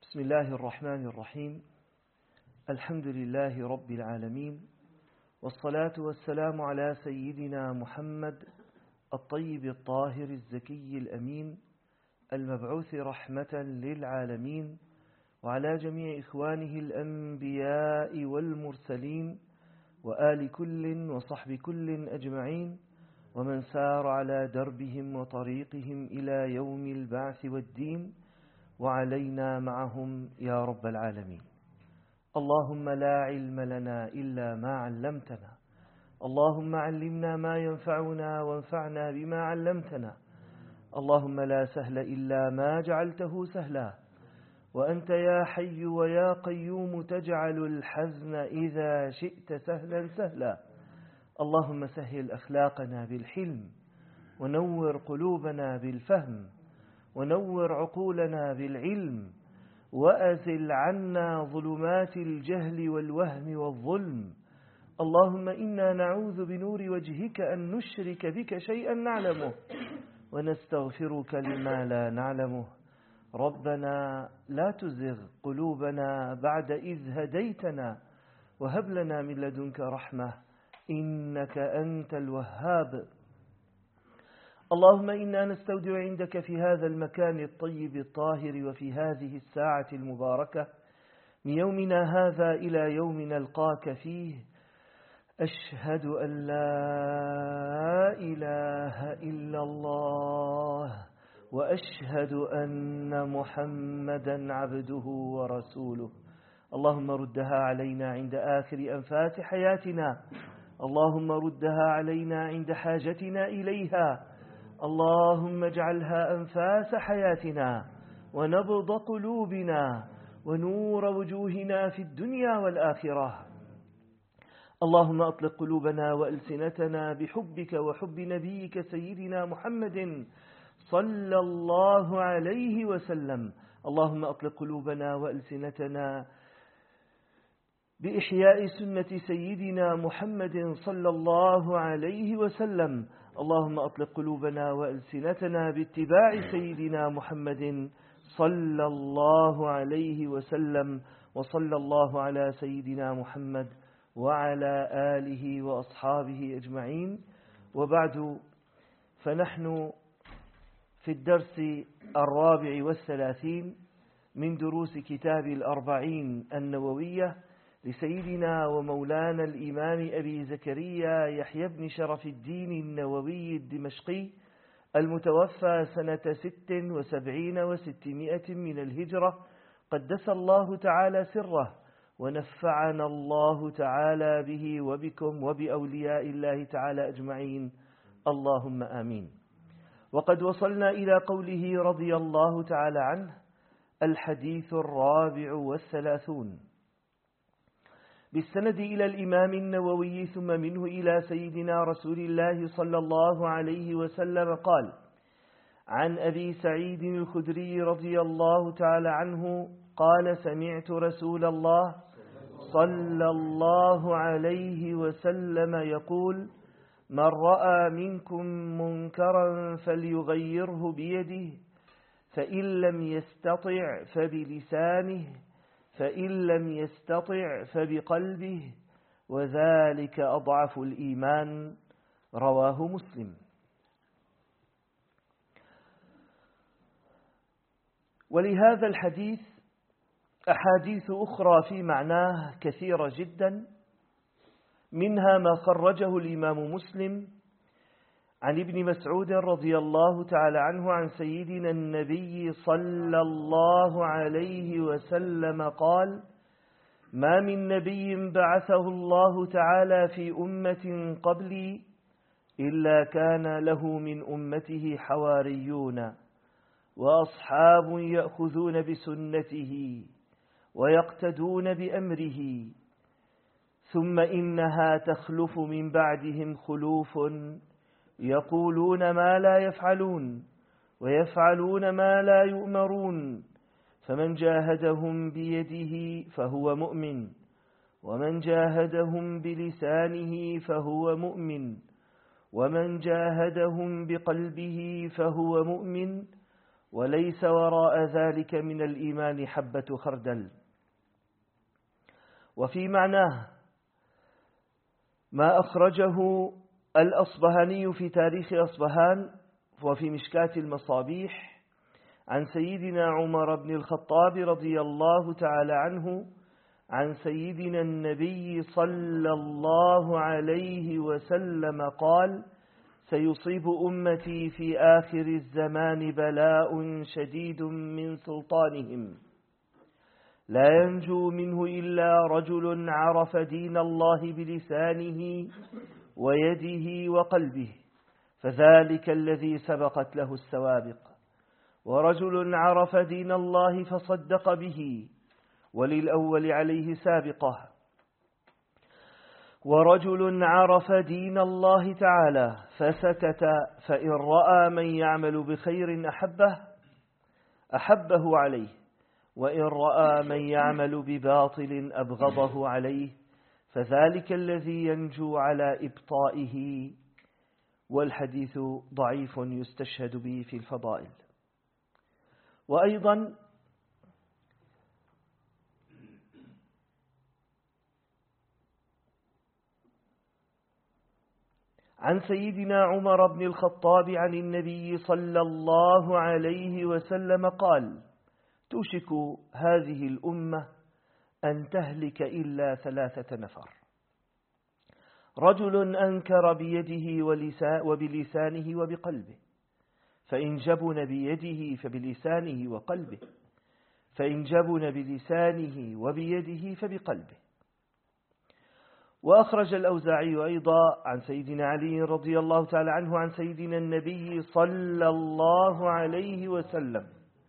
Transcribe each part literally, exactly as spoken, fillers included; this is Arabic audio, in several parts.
بسم الله الرحمن الرحيم. الحمد لله رب العالمين، والصلاة والسلام على سيدنا محمد الطيب الطاهر الزكي الأمين المبعوث رحمة للعالمين، وعلى جميع إخوانه الأنبياء والمرسلين، وآل كل وصحب كل أجمعين، ومن سار على دربهم وطريقهم إلى يوم البعث والدين، وعلينا معهم يا رب العالمين. اللهم لا علم لنا إلا ما علمتنا، اللهم علمنا ما ينفعنا وانفعنا بما علمتنا، اللهم لا سهل إلا ما جعلته سهلا، وأنت يا حي ويا قيوم تجعل الحزن إذا شئت سهلا سهلا. اللهم سهل أخلاقنا بالحلم، ونور قلوبنا بالفهم، ونور عقولنا بالعلم، وأزل عنا ظلمات الجهل والوهم والظلم. اللهم إنا نعوذ بنور وجهك أن نشرك بك شيئا نعلمه، ونستغفرك لما لا نعلمه. ربنا لا تزغ قلوبنا بعد إذ هديتنا، وهب لنا من لدنك رحمة إنك أنت الوهاب. اللهم إنا نستودع عندك في هذا المكان الطيب الطاهر وفي هذه الساعة المباركة من يومنا هذا إلى يوم نلقاك فيه، أشهد أن لا إله إلا الله، وأشهد أن محمدا عبده ورسوله. اللهم ردها علينا عند آخر أنفاس حياتنا، اللهم ردها علينا عند حاجتنا إليها، اللهم اجعلها أنفاس حياتنا ونبض قلوبنا ونور وجوهنا في الدنيا والآخرة. اللهم أطلق قلوبنا وألسنتنا بحبك وحب نبيك سيدنا محمد صلى الله عليه وسلم. اللهم أطلق قلوبنا وألسنتنا بإحياء سنة سيدنا محمد صلى الله عليه وسلم. اللهم أطلق قلوبنا وألسنتنا باتباع سيدنا محمد صلى الله عليه وسلم. وصلى الله على سيدنا محمد وعلى آله وأصحابه أجمعين. وبعد، فنحن في الدرس الرابع والثلاثين من دروس كتاب الأربعين النووية لسيدنا ومولانا الإمام أبي زكريا يحيى بن شرف الدين النووي الدمشقي المتوفى سنة ست وسبعين وستمائة من الهجرة، قدس الله تعالى سره، ونفعنا الله تعالى به وبكم وبأولياء الله تعالى أجمعين، اللهم آمين. وقد وصلنا إلى قوله رضي الله تعالى عنه، الحديث الرابع والثلاثون، بالسند إلى الإمام النووي ثم منه إلى سيدنا رسول الله صلى الله عليه وسلم قال: عن أبي سعيد الخدري رضي الله تعالى عنه قال: سمعت رسول الله صلى الله عليه وسلم يقول: من رأى منكم منكرا فليغيره بيده، فإن لم يستطع فبلسانه، فإن لم يستطع فبقلبه، وذلك أضعف الإيمان. رواه مسلم. ولهذا الحديث أحاديث أخرى في معناه كثيرة جدا، منها ما خرجه الإمام مسلم عن ابن مسعود رضي الله تعالى عنه عن سيدنا النبي صلى الله عليه وسلم قال: ما من نبي بعثه الله تعالى في أمة قبلي إلا كان له من أمته حواريون وأصحاب يأخذون بسنته ويقتدون بأمره، ثم إنها تخلف من بعدهم خلوف يقولون ما لا يفعلون ويفعلون ما لا يؤمرون، فمن جاهدهم بيده فهو مؤمن، ومن جاهدهم بلسانه فهو مؤمن، ومن جاهدهم بقلبه فهو مؤمن، وليس وراء ذلك من الإيمان حبة خردل. وفي معناه ما أخرجه الأصبهاني في تاريخ أصبهان وفي مشكاة المصابيح عن سيدنا عمر بن الخطاب رضي الله تعالى عنه عن سيدنا النبي صلى الله عليه وسلم قال: سيصيب أمتي في آخر الزمان بلاء شديد من سلطانهم لا ينجو منه إلا رجل عرف دين الله بلسانه ويده وقلبه، فذلك الذي سبقت له السوابق، ورجل عرف دين الله فصدق به، وللأول عليه سابقة، ورجل عرف دين الله تعالى فسكت، فإن رأى من يعمل بخير أحبه أحبه عليه، وإن رأى من يعمل بباطل أبغضه عليه، فذلك الذي ينجو على إبطائه. والحديث ضعيف يستشهد به في الفضائل. وأيضا عن سيدنا عمر بن الخطاب عن النبي صلى الله عليه وسلم قال: توشك هذه الأمة أن تهلك إلا ثلاثة نفر: رجل أنكر بيده وبلسانه وبقلبه، فإن جبن بيده فبلسانه وقلبه، فإن جبن بلسانه وبيده فبقلبه. وأخرج الأوزاعي أيضا عن سيدنا علي رضي الله تعالى عنه عن سيدنا النبي صلى الله عليه وسلم: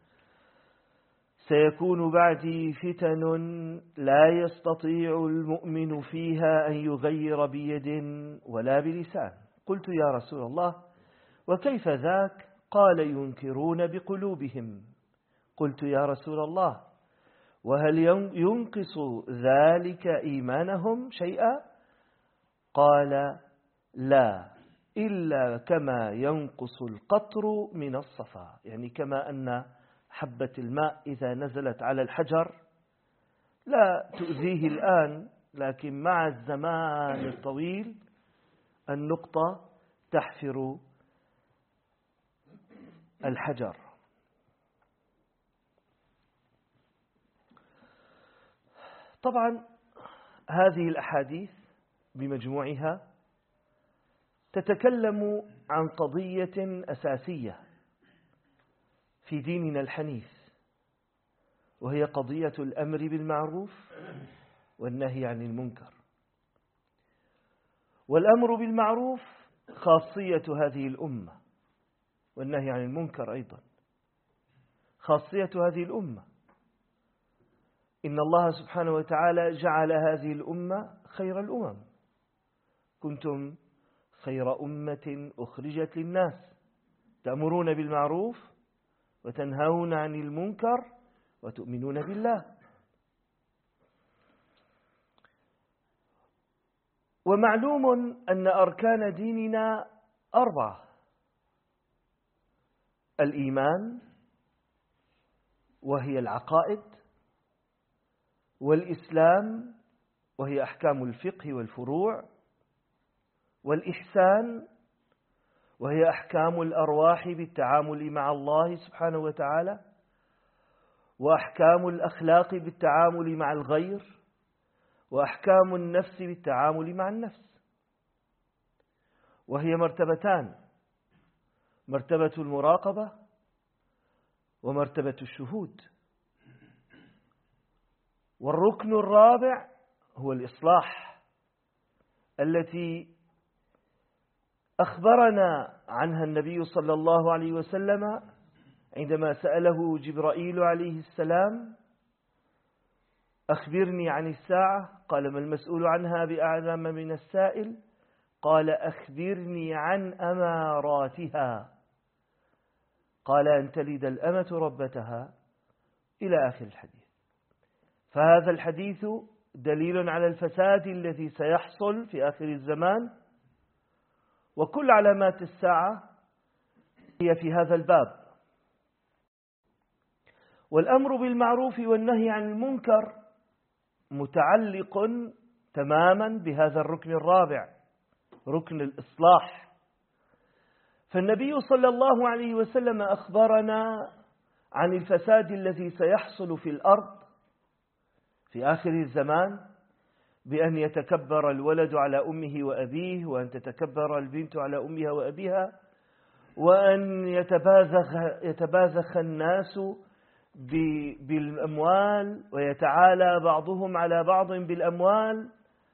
سيكون بعدي فتن لا يستطيع المؤمن فيها أن يغير بيد ولا بلسان. قلت: يا رسول الله، وكيف ذاك؟ قال: ينكرون بقلوبهم. قلت: يا رسول الله، وهل ينقص ذلك إيمانهم شيئا؟ قال: لا، إلا كما ينقص القطر من الصفا، يعني كما أن حبة الماء إذا نزلت على الحجر لا تؤذيه الآن، لكن مع الزمان الطويل النقطة تحفر الحجر. طبعا هذه الأحاديث بمجموعها تتكلم عن قضية أساسية في ديننا الحنيف، وهي قضية الأمر بالمعروف والنهي عن المنكر. والأمر بالمعروف خاصية هذه الأمة، والنهي عن المنكر أيضا خاصية هذه الأمة. إن الله سبحانه وتعالى جعل هذه الأمة خير الأمم: كنتم خير أمة أخرجت للناس تأمرون بالمعروف وتنهون عن المنكر وتؤمنون بالله. ومعلوم أن أركان ديننا أربعة: الإيمان وهي العقائد، والإسلام وهي أحكام الفقه والفروع، والإحسان وهي أحكام الأرواح بالتعامل مع الله سبحانه وتعالى، وأحكام الأخلاق بالتعامل مع الغير، وأحكام النفس بالتعامل مع النفس. وهي مرتبتان: مرتبة المراقبة ومرتبة الشهود. والركن الرابع هو الإصلاح، التي أخبرنا عنها النبي صلى الله عليه وسلم عندما سأله جبرائيل عليه السلام: أخبرني عن الساعة. قال: ما المسؤول عنها بأعلم من السائل؟ قال: أخبرني عن أماراتها. قال: أن تلد الأمة ربتها، إلى آخر الحديث. فهذا الحديث دليل على الفساد الذي سيحصل في آخر الزمان، وكل علامات الساعة هي في هذا الباب. والأمر بالمعروف والنهي عن المنكر متعلق تماما بهذا الركن الرابع، ركن الإصلاح. فالنبي صلى الله عليه وسلم أخبرنا عن الفساد الذي سيحصل في الأرض في آخر الزمان، بأن يتكبر الولد على أمه وأبيه، وأن تتكبر البنت على أمها وأبيها، وأن يتباذخ, يتباذخ الناس بالأموال ويتعالى بعضهم على بعض بالأموال.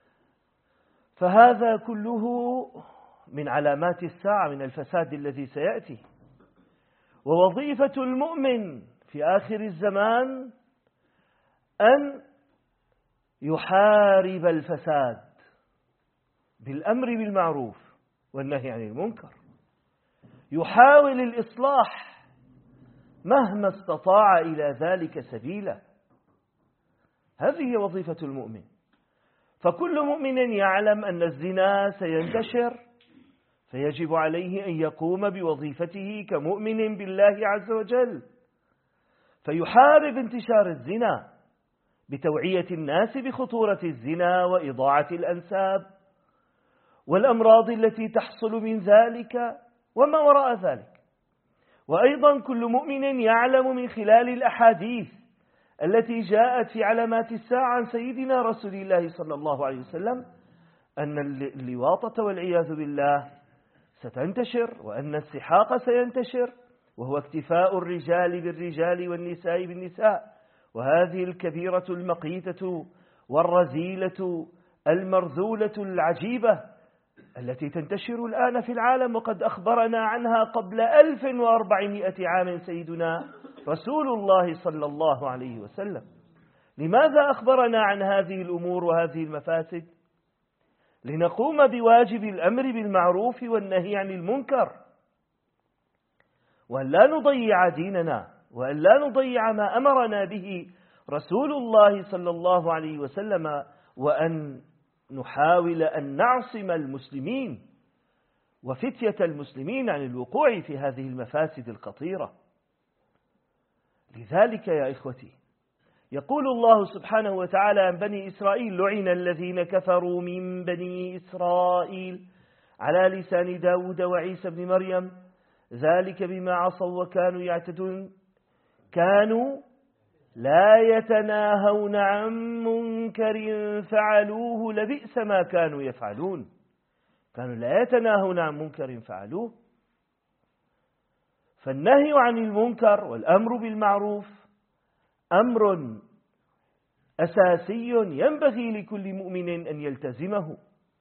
فهذا كله من علامات الساعة، من الفساد الذي سيأتي. ووظيفة المؤمن في آخر الزمان أن يحارب الفساد بالأمر بالمعروف والنهي عن المنكر، يحاول الإصلاح مهما استطاع إلى ذلك سبيلا. هذه وظيفة المؤمن. فكل مؤمن يعلم أن الزنا سينتشر، فيجب عليه أن يقوم بوظيفته كمؤمن بالله عز وجل، فيحارب انتشار الزنا بتوعية الناس بخطورة الزنا وإضاعة الأنساب والأمراض التي تحصل من ذلك وما وراء ذلك. وأيضا كل مؤمن يعلم من خلال الأحاديث التي جاءت في علامات الساعة عن سيدنا رسول الله صلى الله عليه وسلم أن اللواطة والعياذ بالله ستنتشر، وأن السحاق سينتشر، وهو اكتفاء الرجال بالرجال والنساء بالنساء، وهذه الكبيرة المقيتة والرذيلة المرذولة العجيبة التي تنتشر الآن في العالم، وقد أخبرنا عنها قبل ألف وأربعمائة عام سيدنا رسول الله صلى الله عليه وسلم. لماذا أخبرنا عن هذه الأمور وهذه المفاسد؟ لنقوم بواجب الأمر بالمعروف والنهي عن المنكر، وأن لا نضيع ديننا، وأن لا نضيع ما أمرنا به رسول الله صلى الله عليه وسلم، وأن نحاول أن نعصم المسلمين وفتية المسلمين عن الوقوع في هذه المفاسد الخطيرة. لذلك يا إخوتي يقول الله سبحانه وتعالى عن بني إسرائيل: لعن الذين كفروا من بني إسرائيل على لسان داود وعيسى بن مريم ذلك بما عصوا وكانوا يعتدون كانوا لا يتناهون عن منكر فعلوه لبئس ما كانوا يفعلون. كانوا لا يتناهون عن منكر فعلوه. فالنهي عن المنكر والأمر بالمعروف أمر أساسي ينبغي لكل مؤمن أن يلتزمه،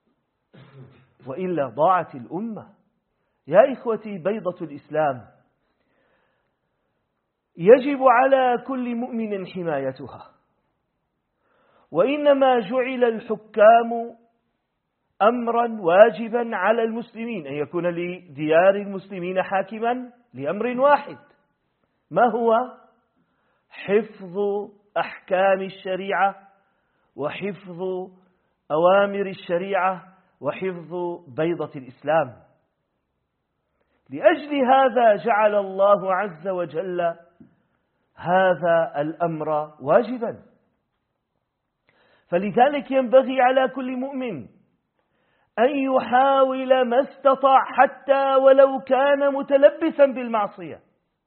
وإلا ضاعت الأمة. يا إخوتي بيضة الإسلام يجب على كل مؤمن حمايتها، وإنما جعل الحكام أمرا واجبا على المسلمين أن يكون لديار المسلمين حاكما لأمر واحد، ما هو؟ حفظ أحكام الشريعة وحفظ أوامر الشريعة وحفظ بيضة الإسلام. لأجل هذا جعل الله عز وجل هذا الأمر واجبا. فلذلك ينبغي على كل مؤمن أن يحاول ما استطاع حتى ولو كان متلبسا بالمعصية.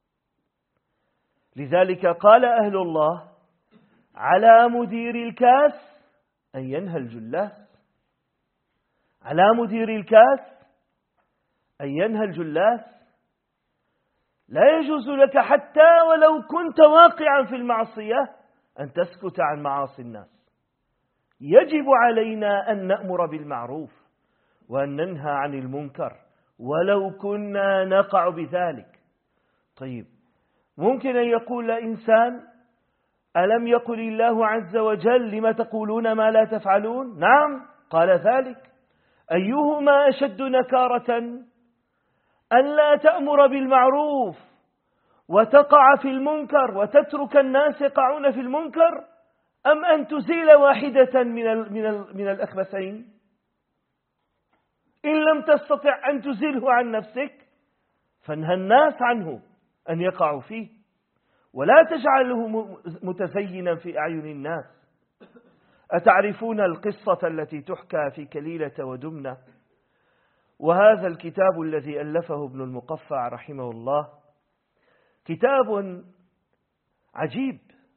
لذلك قال أهل الله: على مدير الكاس أن ينهى الجلاس. على مدير الكاس أن ينهى الجلاس. لا يجوز لك حتى ولو كنت واقعا في المعصية أن تسكت عن معاصي الناس. يجب علينا أن نأمر بالمعروف وأن ننهى عن المنكر ولو كنا نقع بذلك. طيب، ممكن أن يقول إنسان: ألم يقل الله عز وجل لما تقولون ما لا تفعلون؟ نعم قال ذلك. أيهما أشد نكارة، أن لا تأمر بالمعروف وتقع في المنكر وتترك الناس يقعون في المنكر، أم أن تزيل واحدة من من من الأخبثين؟ إن لم تستطع أن تزيله عن نفسك فانهى الناس عنه أن يقعوا فيه. ولا تجعله متزينا في أعين الناس. أتعرفون القصة التي تحكى في كليلة ودمنة؟ وهذا الكتاب الذي ألفه ابن المقفع رحمه الله كتاب عجيب،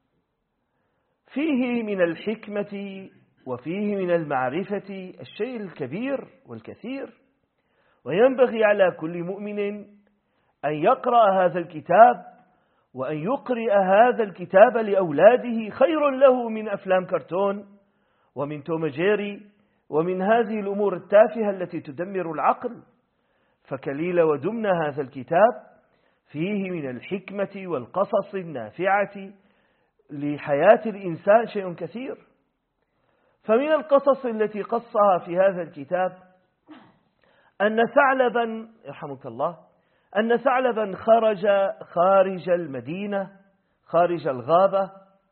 فيه من الحكمة وفيه من المعرفة الشيء الكبير والكثير، وينبغي على كل مؤمن أن يقرأ هذا الكتاب وأن يقرئ هذا الكتاب لأولاده، خير له من أفلام كرتون ومن توم جيري ومن هذه الأمور التافهة التي تدمر العقل. فكليل ودمنة هذا الكتاب فيه من الحكمة والقصص النافعة لحياة الإنسان شيء كثير. فمن القصص التي قصها في هذا الكتاب أن ثعلبا يرحمك الله أن ثعلبا خرج خارج المدينة خارج الغابة،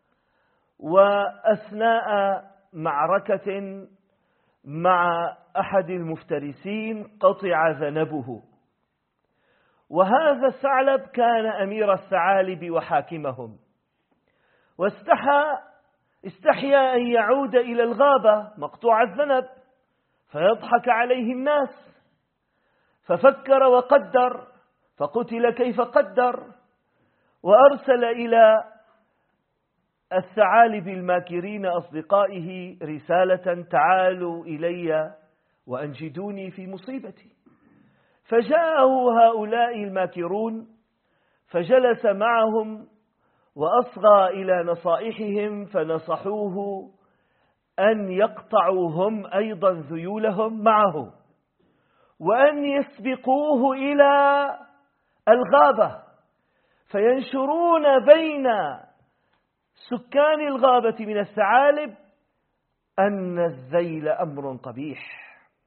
وأثناء معركة مع أحد المفترسين قطع ذنبه. وهذا الثعلب كان أمير الثعالب وحاكمهم، واستحى استحيا أن يعود إلى الغابة مقطوع الذنب فيضحك عليه الناس، ففكر وقدر فقتل كيف قدر، وأرسل إلى الثعالب الماكرين أصدقائه رسالة: تعالوا إلي وأنجدوني في مصيبتي. فجاءه هؤلاء الماكرون فجلس معهم وأصغى إلى نصائحهم، فنصحوه أن يقطعوا هم أيضا ذيولهم معه، وأن يسبقوه إلى الغابة فينشرون بين سكان الغابة من الثعالب أن الذيل أمر قبيح،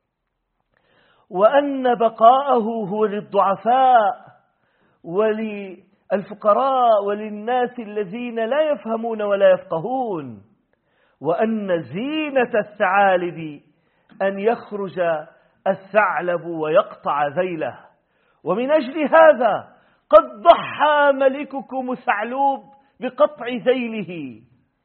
وأن بقاءه هو للضعفاء وللفقراء وللناس الذين لا يفهمون ولا يفقهون، وأن زينة الثعالب أن يخرج الثعلب ويقطع ذيله. ومن أجل هذا قد ضحى ملككم ثعلوب بقطع ذيله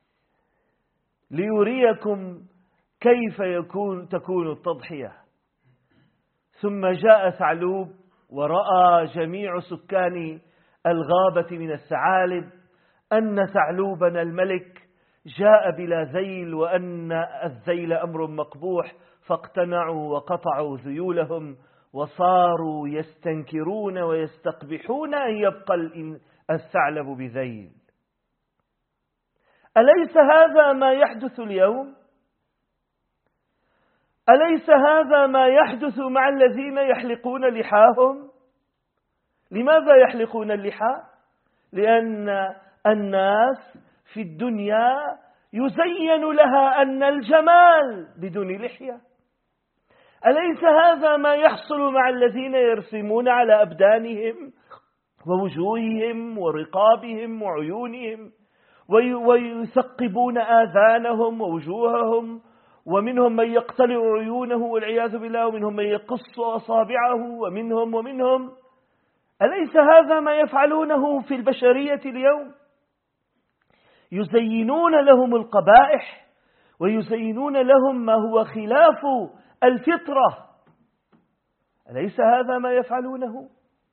ليريكم كيف يكون تكون التضحية. ثم جاء ثعلوب ورأى جميع سكان الغابة من الثعالب أن ثعلوبنا الملك جاء بلا ذيل، وأن الذيل أمر مقبوح، فاقتنعوا وقطعوا ذيولهم وصاروا يستنكرون ويستقبحون أن يبقى الثعلب بذيل. أليس هذا ما يحدث اليوم؟ أليس هذا ما يحدث مع الذين يحلقون لحاهم؟ لماذا يحلقون اللحى؟ لأن الناس في الدنيا يزين لها أن الجمال بدون لحية. أليس هذا ما يحصل مع الذين يرسمون على أبدانهم ووجوههم ورقابهم وعيونهم ويثقبون آذانهم ووجوههم، ومنهم من يقتلع عيونه والعياذ بالله، ومنهم من يقص أصابعه، ومنهم ومنهم أليس هذا ما يفعلونه في البشرية اليوم؟ يزينون لهم القبائح ويزينون لهم ما هو خلاف الفطرة. أليس هذا ما يفعلونه؟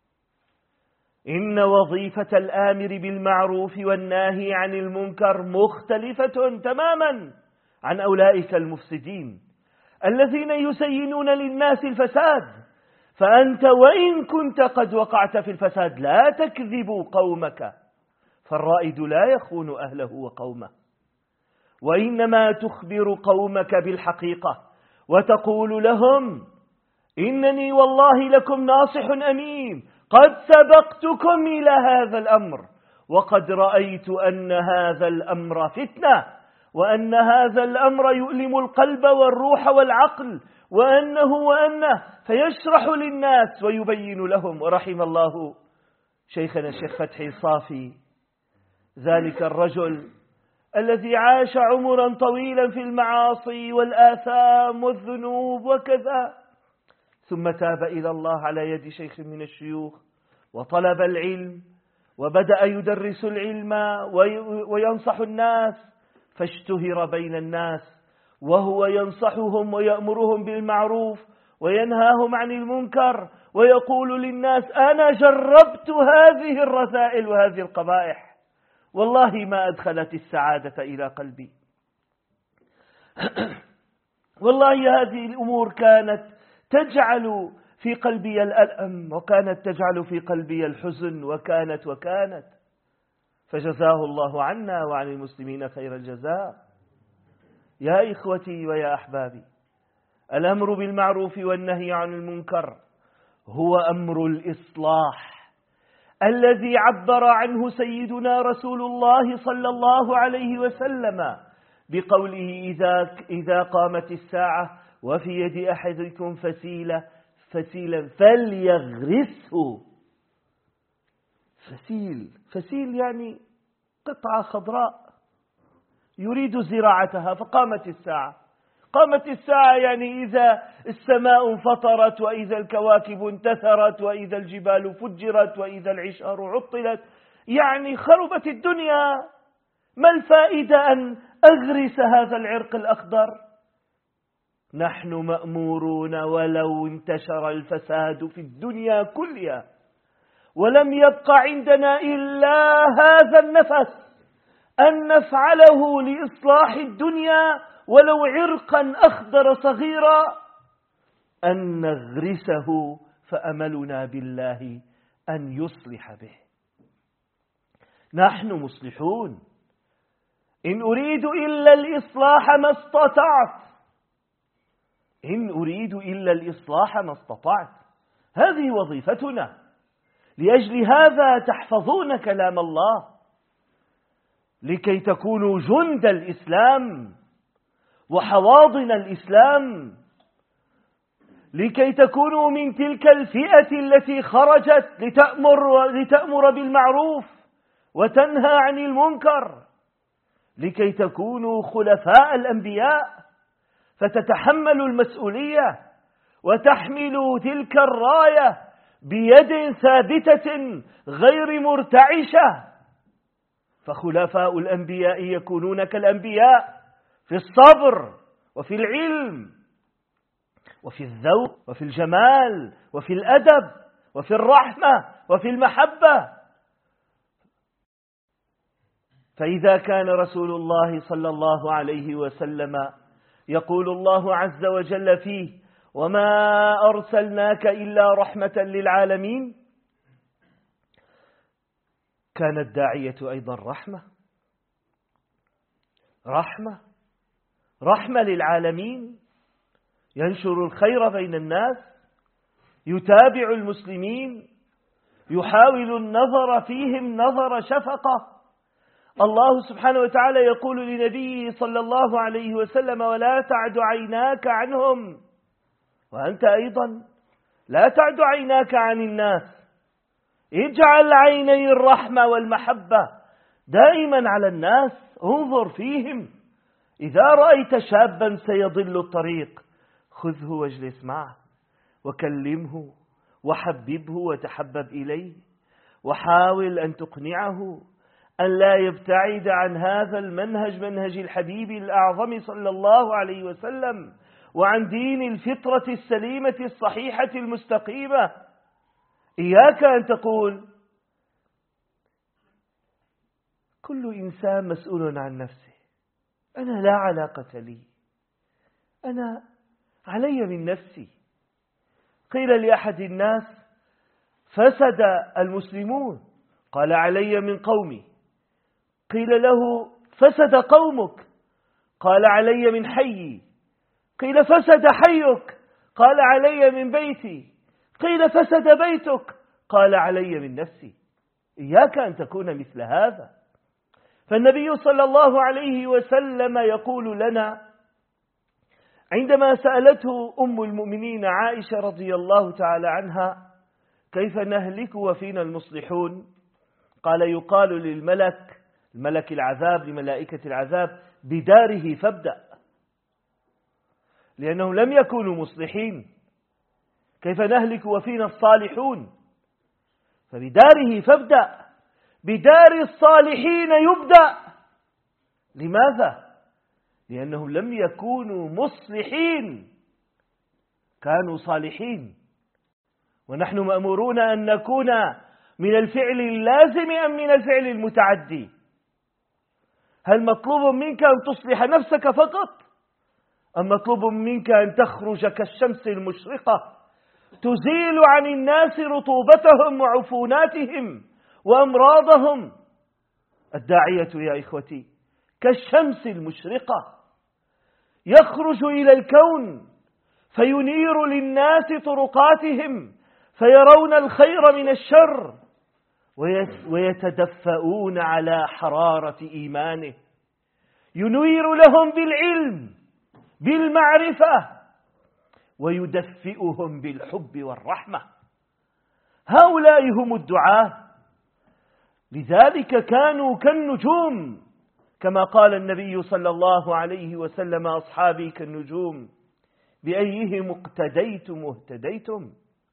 إن وظيفة الآمر بالمعروف والناهي عن المنكر مختلفة تماما عن أولئك المفسدين الذين يزينون للناس الفساد. فأنت وإن كنت قد وقعت في الفساد لا تكذب قومك، فالرائد لا يخون أهله وقومه، وإنما تخبر قومك بالحقيقة وتقول لهم: إنني والله لكم ناصح أمين، قد سبقتكم إلى هذا الأمر، وقد رأيت أن هذا الأمر فتنة، وأن هذا الأمر يؤلم القلب والروح والعقل، وأنه وأنه، فيشرح للناس ويبين لهم. ورحم الله شيخنا الشيخ فتحي صافي، ذلك الرجل الذي عاش عمرا طويلا في المعاصي والآثام والذنوب وكذا، ثم تاب إلى الله على يد شيخ من الشيوخ وطلب العلم وبدأ يدرس العلم وينصح الناس، فاشتهر بين الناس وهو ينصحهم ويأمرهم بالمعروف وينهاهم عن المنكر، ويقول للناس أنا جربت هذه الرذائل وهذه القبائح والله ما أدخلت السعادة إلى قلبي. والله هذه الأمور كانت تجعل في قلبي الألم، وكانت تجعل في قلبي الحزن، وكانت وكانت فجزاه الله عنا وعن المسلمين خير الجزاء. يا إخوتي ويا أحبابي، الأمر بالمعروف والنهي عن المنكر هو أمر الإصلاح الذي عبر عنه سيدنا رسول الله صلى الله عليه وسلم بقوله إذا, إذا قامت الساعة وفي يد أحدكم فسيلة فسيلا فليغرسه. فسيل فسيل يعني قطعة خضراء يريد زراعتها، فقامت الساعة. قامت الساعة يعني إذا السماء انفطرت، وإذا الكواكب انتثرت، وإذا الجبال فجرت، وإذا العشار عطلت، يعني خربت الدنيا. ما الفائدة أن أغرس هذا العرق الأخضر؟ نحن مأمورون ولو انتشر الفساد في الدنيا كلها ولم يبق عندنا إلا هذا النفس أن نفعله لإصلاح الدنيا ولو عرقا أخضر صغيرا، أن نغرسه، فأملنا بالله أن يصلح به. نحن مصلحون، إن أريد إلا الإصلاح ما استطعت، إن أريد إلا الإصلاح ما استطعت. هذه وظيفتنا، لأجل هذا تحفظون كلام الله لكي تكونوا جند الإسلام وحواضن الإسلام، لكي تكونوا من تلك الفئة التي خرجت لتأمر, لتأمر بالمعروف وتنهى عن المنكر، لكي تكونوا خلفاء الأنبياء فتتحملوا المسؤولية وتحملوا تلك الراية بيد ثابتة غير مرتعشة. فخلفاء الأنبياء يكونون كالأنبياء في الصبر وفي العلم وفي الذوق وفي الجمال وفي الأدب وفي الرحمة وفي المحبة. فإذا كان رسول الله صلى الله عليه وسلم يقول الله عز وجل فيه وما أرسلناك إلا رحمة للعالمين، كان الداعية أيضا رحمة رحمة رحمة للعالمين، ينشر الخير بين الناس، يتابع المسلمين، يحاول النظر فيهم نظر شفقة. الله سبحانه وتعالى يقول لنبيه صلى الله عليه وسلم ولا تعد عيناك عنهم، وأنت أيضا لا تعد عيناك عن الناس. اجعل عيني الرحمة والمحبة دائما على الناس، انظر فيهم. إذا رأيت شابا سيضل الطريق خذه واجلس معه وكلمه وحببه وتحبب إليه، وحاول أن تقنعه أن لا يبتعد عن هذا المنهج، منهج الحبيب الأعظم صلى الله عليه وسلم، وعن دين الفطرة السليمة الصحيحة المستقيمة. إياك أن تقول كل إنسان مسؤول عن نفسه، أنا لا علاقة لي، أنا علي من نفسي. قيل لأحد الناس فسد المسلمون، قال علي من قومي. قيل له فسد قومك، قال علي من حيي. قيل فسد حيك، قال علي من بيتي. قيل فسد بيتك، قال علي من نفسي. إياك أن تكون مثل هذا. فالنبي صلى الله عليه وسلم يقول لنا عندما سألته أم المؤمنين عائشة رضي الله تعالى عنها كيف نهلك وفينا المصلحون، قال يقال للملك، الملك العذاب، لملائكة العذاب بداره فابدأ، لأنهم لم يكونوا مصلحين. كيف نهلك وفينا الصالحون، فبداره فابدأ. بدار الصالحين يبدأ. لماذا؟ لأنهم لم يكونوا مصلحين، كانوا صالحين. ونحن مأمورون أن نكون من الفعل اللازم أم من الفعل المتعدي؟ هل مطلوب منك أن تصلح نفسك فقط، أم مطلوب منك أن تخرج كالشمس المشرقة تزيل عن الناس رطوبتهم وعفوناتهم وأمراضهم؟ الداعية يا إخوتي كالشمس المشرقة يخرج إلى الكون فينير للناس طرقاتهم فيرون الخير من الشر ويتدفئون على حرارة إيمانه، ينير لهم بالعلم بالمعرفة ويدفئهم بالحب والرحمة. هؤلاء هم الدعاة. لذلك كانوا كالنجوم، كما قال النبي صلى الله عليه وسلم: أصحابي كالنجوم بأيهم اقتديتم اهتديتم.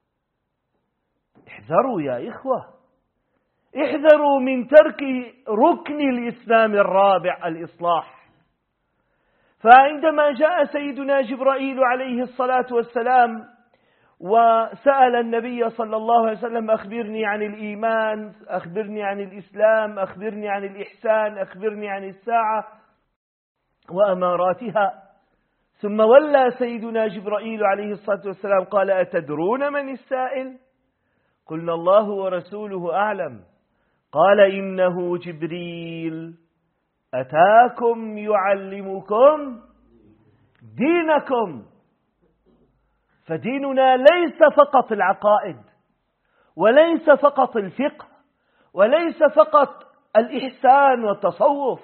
احذروا يا إخوة، احذروا من ترك ركن الإسلام الرابع الإصلاح. فعندما جاء سيدنا جبرائيل عليه الصلاة والسلام وسأل النبي صلى الله عليه وسلم: أخبرني عن الإيمان، أخبرني عن الإسلام، أخبرني عن الإحسان، أخبرني عن الساعة وأماراتها، ثم ولى سيدنا جبرائيل عليه الصلاة والسلام قال: أتدرون من السائل؟ قلنا: الله ورسوله أعلم. قال: إنه جبريل أتاكم يعلمكم دينكم. فديننا ليس فقط العقائد، وليس فقط الفقه، وليس فقط الإحسان والتصوف،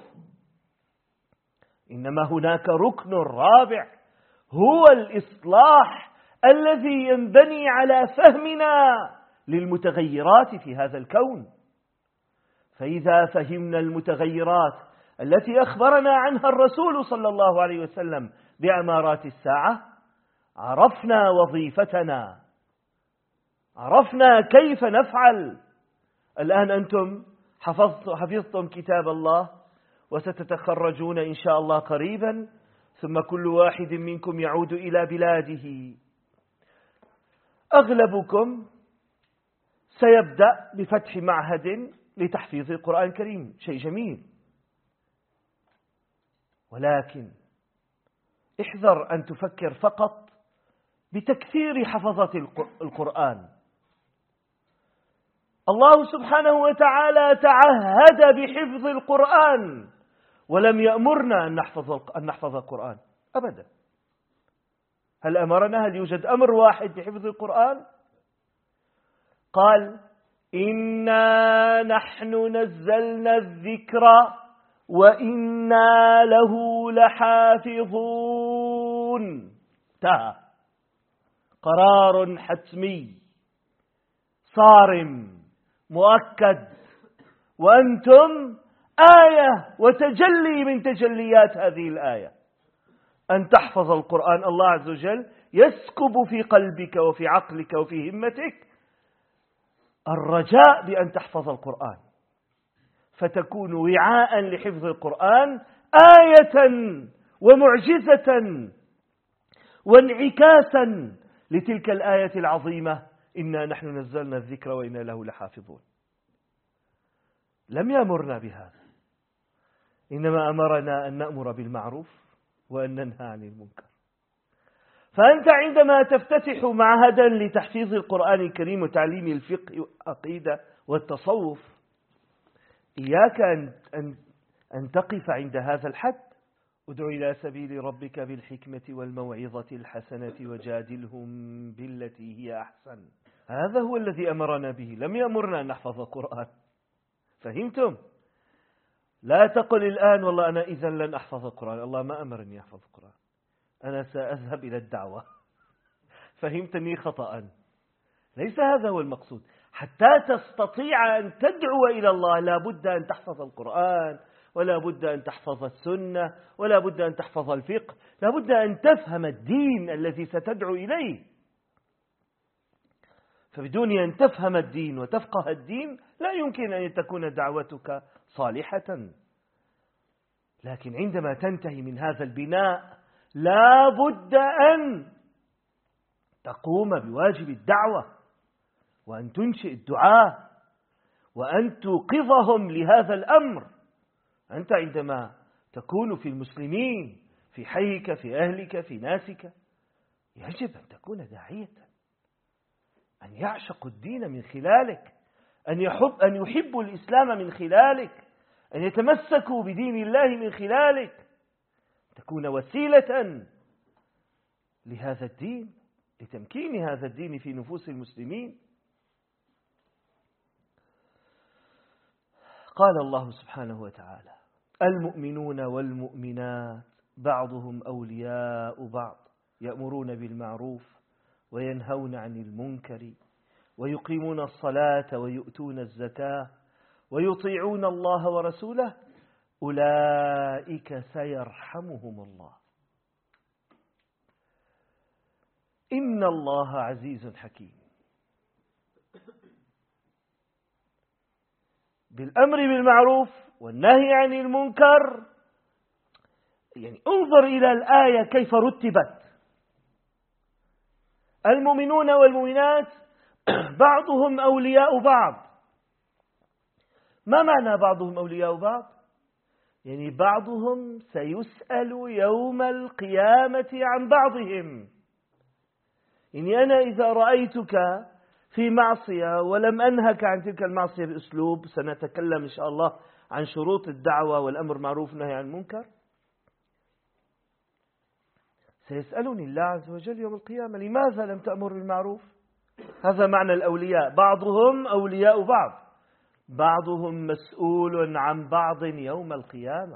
إنما هناك ركن رابع هو الإصلاح الذي ينبني على فهمنا للمتغيرات في هذا الكون. فإذا فهمنا المتغيرات التي أخبرنا عنها الرسول صلى الله عليه وسلم بأمارات الساعة، عرفنا وظيفتنا، عرفنا كيف نفعل. الآن أنتم حفظتم كتاب الله وستتخرجون إن شاء الله قريبا، ثم كل واحد منكم يعود إلى بلاده. أغلبكم سيبدأ بفتح معهد لتحفيظ القرآن الكريم، شيء جميل، ولكن احذر أن تفكر فقط بتكثير حفظة القرآن. الله سبحانه وتعالى تعهد بحفظ القرآن ولم يأمرنا أن نحفظ أن نحفظ القرآن أبدا. هل أمرنا؟ هل يوجد أمر واحد بحفظ القرآن؟ قال: إنا نحن نزلنا الذكر وإنا له لحافظون. تا قرار حتمي صارم مؤكد، وأنتم آية وتجلي من تجليات هذه الآية أن تحفظ القرآن. الله عز وجل يسكب في قلبك وفي عقلك وفي همتك الرجاء بأن تحفظ القرآن، فتكون وعاء لحفظ القرآن، آية ومعجزة وانعكاسا لتلك الآية العظيمة: إنا نحن نزلنا الذكر وإنا له لحافظون. لم يأمرنا بهذا، إنما أمرنا أن نأمر بالمعروف وأن ننهى عن المنكر. فأنت عندما تفتتح معهدا لتحفيظ القرآن الكريم وتعليم الفقه والعقيدة والتصوف، إياك أن, أن, أن تقف عند هذا الحد. ادع إلى سبيل ربك بالحكمة والموعظة الحسنة وجادلهم بالتي هي أحسن. هذا هو الذي أمرنا به، لم يأمرنا أن نحفظ القرآن. فهمتم؟ لا تقل الآن: والله أنا إذن لن أحفظ القرآن، الله ما أمرني أحفظ القرآن، أنا سأذهب إلى الدعوة. فهمتني خطأ. ليس هذا هو المقصود. حتى تستطيع أن تدعو إلى الله لا بد أن تحفظ القرآن، ولا بد أن تحفظ السنة، ولا بد أن تحفظ الفقه، لا بد أن تفهم الدين الذي ستدعو إليه. فبدون أن تفهم الدين وتفقه الدين لا يمكن أن تكون دعوتك صالحة. لكن عندما تنتهي من هذا البناء لا بد أن تقوم بواجب الدعوة، وأن تنشئ الدعاء، وأن توقظهم لهذا الأمر. أنت عندما تكون في المسلمين في حيك في أهلك في ناسك يجب أن تكون داعية، أن يعشقوا الدين من خلالك، أن يحب أن يحبوا الإسلام من خلالك، أن يتمسكوا بدين الله من خلالك، تكون وسيلة لهذا الدين، لتمكين هذا الدين في نفوس المسلمين. قال الله سبحانه وتعالى: المؤمنون والمؤمنات بعضهم أولياء بعض يأمرون بالمعروف وينهون عن المنكر ويقيمون الصلاة ويؤتون الزكاة ويطيعون الله ورسوله أولئك سيرحمهم الله إن الله عزيز حكيم. بالأمر بالمعروف والنهي عن المنكر، يعني انظر إلى الآية كيف رتبت. المؤمنون والمؤمنات بعضهم أولياء بعض. ما معنى بعضهم أولياء بعض؟ يعني بعضهم سيسأل يوم القيامة عن بعضهم. يعني أنا إذا رأيتك في معصية ولم أنهك عن تلك المعصية بأسلوب، سنتكلم إن شاء الله عن شروط الدعوة والأمر معروف والنهي عن المنكر، سيسألني الله عز وجل يوم القيامة: لماذا لم تأمر بالمعروف؟ هذا معنى الأولياء، بعضهم أولياء بعض، بعضهم مسؤول عن بعض يوم القيامة.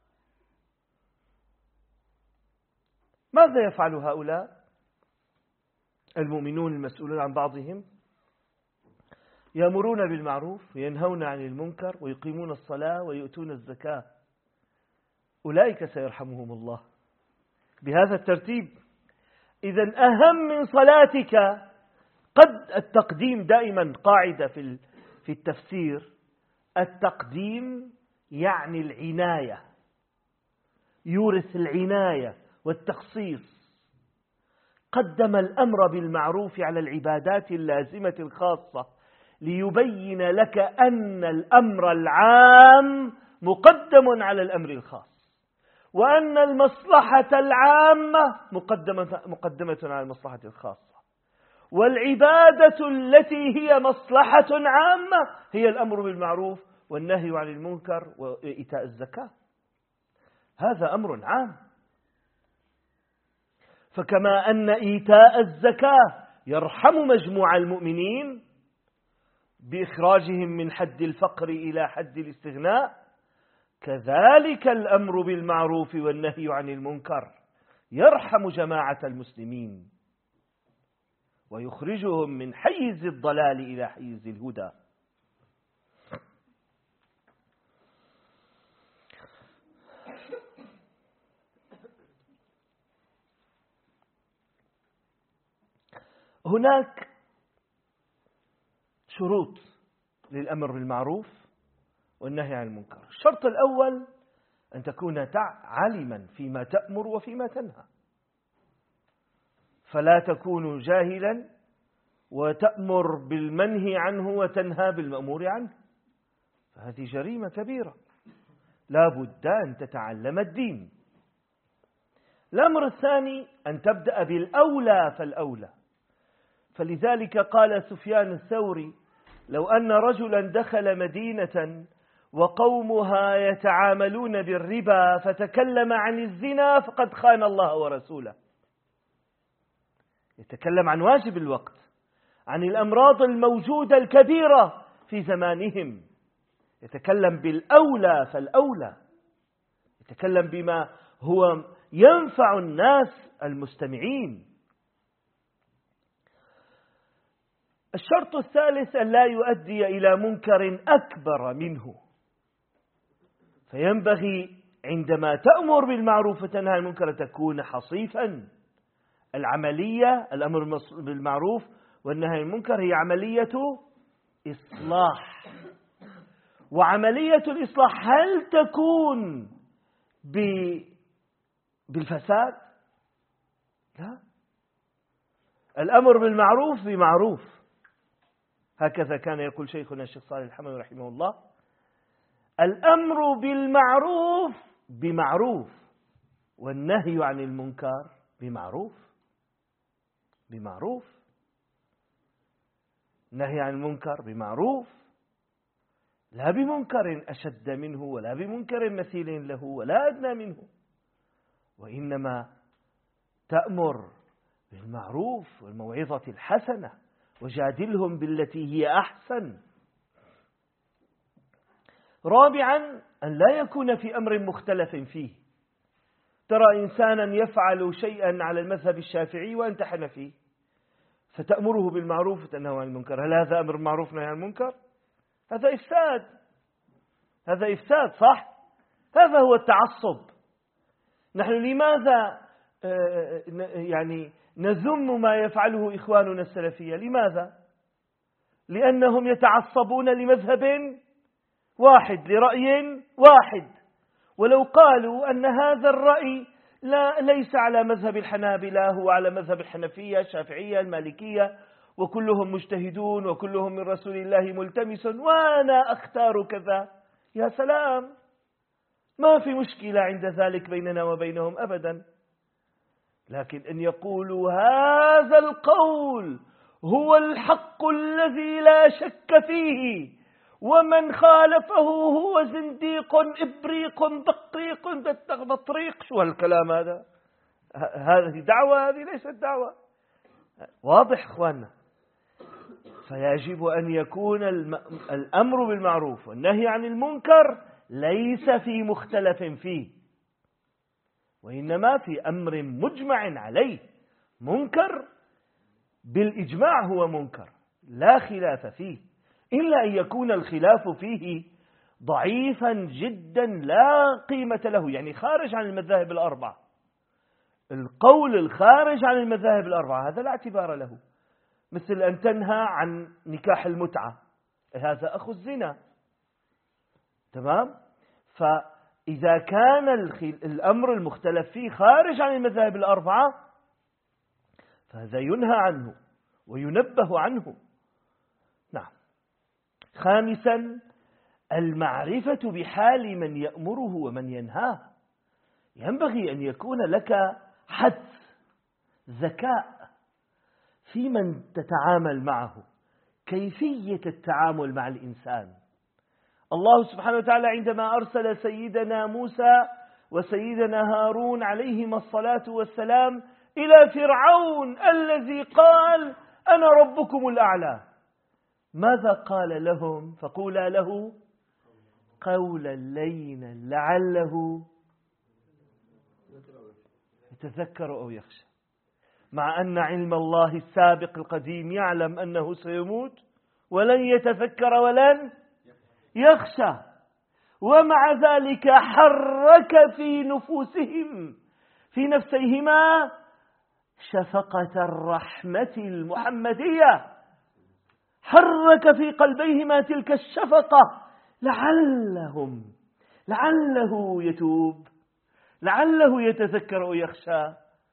ماذا يفعل هؤلاء المؤمنون المسؤولون عن بعضهم؟ يأمرون بالمعروف وينهون عن المنكر ويقيمون الصلاة ويؤتون الزكاة أولئك سيرحمهم الله. بهذا الترتيب إذن أهم من صلاتك، قد التقديم دائما قاعدة في في التفسير، التقديم يعني العناية، يورث العناية والتخصيص. قدم الأمر بالمعروف على العبادات اللازمة الخاصة ليبين لك أن الأمر العام مقدم على الأمر الخاص، وأن المصلحة العامة مقدمة, مقدمة على المصلحة الخاصة، والعبادة التي هي مصلحة عامة هي الأمر بالمعروف والنهي عن المنكر وإيتاء الزكاة. هذا أمر عام. فكما أن إيتاء الزكاة يرحم مجموع المؤمنين بإخراجهم من حد الفقر إلى حد الاستغناء، كذلك الأمر بالمعروف والنهي عن المنكر يرحم جماعة المسلمين ويخرجهم من حيز الضلال إلى حيز الهدى. هناك شروط للأمر بالمعروف والنهي عن المنكر. الشرط الأول أن تكون عالما فيما تأمر وفيما تنهى، فلا تكون جاهلا وتأمر بالمنهي عنه وتنهى بالمأمور عنه، فهذه جريمة كبيرة. لا بد أن تتعلم الدين. الأمر الثاني أن تبدأ بالأولى فالأولى. فلذلك قال سفيان الثوري: لو أن رجلا دخل مدينة وقومها يتعاملون بالربا فتكلم عن الزنا فقد خان الله ورسوله. يتكلم عن واجب الوقت، عن الأمراض الموجودة الكبيرة في زمانهم، يتكلم بالأولى فالأولى، يتكلم بما هو ينفع الناس المستمعين. الشرط الثالث أن لا يؤدي إلى منكر أكبر منه، فينبغي عندما تأمر بالمعروف وتنهى عن المنكر تكون حصيفا. العملية الأمر بالمعروف والنهي عن المنكر هي عملية إصلاح. وعملية الإصلاح هل تكون بالفساد؟ لا. الأمر بالمعروف بمعروف، هكذا كان يقول شيخنا الشيخ صالح الحموي رحمه الله. الأمر بالمعروف بمعروف، والنهي عن المنكر بمعروف بمعروف. نهي عن المنكر بمعروف، لا بمنكر أشد منه ولا بمنكر مثيل له ولا أدنى منه، وإنما تأمر بالمعروف والموعظة الحسنة وجادلهم بالتي هي أحسن. رابعا أن لا يكون في أمر مختلف فيه. ترى إنسانا يفعل شيئا على المذهب الشافعي وأنت حنفي، فتأمره بالمعروف وتنهى عن المنكر. هل هذا أمر معروف نهي عن المنكر؟ هذا إفساد، هذا إفساد صح؟ هذا هو التعصب. نحن لماذا يعني نذم ما يفعله إخواننا السلفية؟ لماذا؟ لأنهم يتعصبون لمذهب واحد لرأي واحد، ولو قالوا أن هذا الرأي لا ليس على مذهب الحنابلة، هو على مذهب الحنفية الشافعية المالكية، وكلهم مجتهدون وكلهم من رسول الله ملتمس، وأنا أختار كذا، يا سلام، ما في مشكلة عند ذلك بيننا وبينهم أبدا. لكن أن يقولوا هذا القول هو الحق الذي لا شك فيه، ومن خالفه هو زنديق إبريق بطريق بطريق، شو هالكلام هذا؟ هذه دعوة؟ هذه ليست دعوة. واضح إخواننا؟ فيجب أن يكون الأمر بالمعروف والنهي عن المنكر ليس في مختلف فيه، وإنما في أمر مجمع عليه. منكر بالإجماع هو منكر لا خلاف فيه، إلا أن يكون الخلاف فيه ضعيفا جدا لا قيمة له، يعني خارج عن المذاهب الأربعة. القول الخارج عن المذاهب الأربعة هذا لا اعتبار له، مثل أن تنهى عن نكاح المتعة، هذا أخو الزنا، تمام؟ فإذا كان الأمر المختلف فيه خارج عن المذاهب الأربعة فهذا ينهى عنه وينبه عنه. نعم. خامسا المعرفة بحال من يأمره ومن ينهاه. ينبغي أن يكون لك حدس، ذكاء في من تتعامل معه، كيفية التعامل مع الإنسان. الله سبحانه وتعالى عندما أرسل سيدنا موسى وسيدنا هارون عليهما الصلاة والسلام إلى فرعون الذي قال أنا ربكم الأعلى، ماذا قال لهم؟ فقولا له قولا لينا لعله يتذكر أو يخشى، مع أن علم الله السابق القديم يعلم أنه سيموت ولن يتذكر ولن يخشى، ومع ذلك حرك في نفوسهم في نفسيهما شفقة الرحمة المحمدية، حرك في قلبيهما تلك الشفقة لعلهم لعله يتوب، لعله يتذكر ويخشى.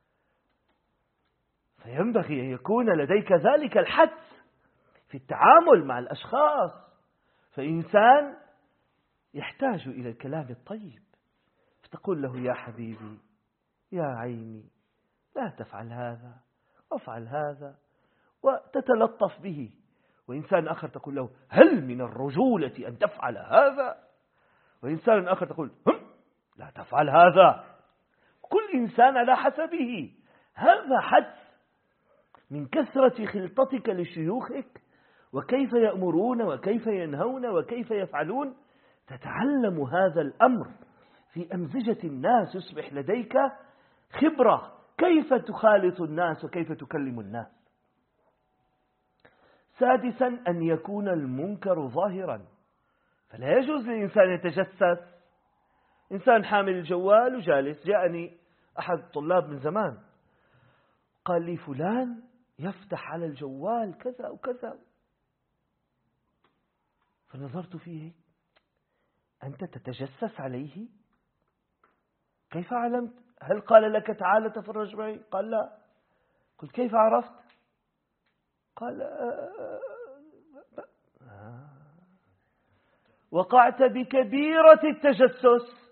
فينبغي أن يكون لديك ذلك الحدس في التعامل مع الأشخاص. فإنسان يحتاج إلى الكلام الطيب، فتقول له يا حبيبي يا عيني لا تفعل هذا وافعل هذا وتتلطف به. وإنسان آخر تقول له هل من الرجولة أن تفعل هذا، وإنسان آخر تقول هم لا تفعل هذا. كل إنسان على حسبه. هذا حدس من كثرة خلطتك لشيوخك وكيف يأمرون وكيف ينهون وكيف يفعلون، تتعلم هذا الأمر في أمزجة الناس، يصبح لديك خبرة كيف تخالط الناس وكيف تكلم الناس. سادسا أن يكون المنكر ظاهرا، فلا يجوز للإنسان يتجسس. إنسان حامل الجوال وجالس، جاءني أحد الطلاب من زمان قال لي فلان يفتح على الجوال كذا وكذا. فنظرت فيه: أنت تتجسس عليه؟ كيف علمت؟ هل قال لك تعال تفرج معي؟ قال لا. قلت: كيف عرفت؟ قال: آه. وقعت بكبيرة التجسس،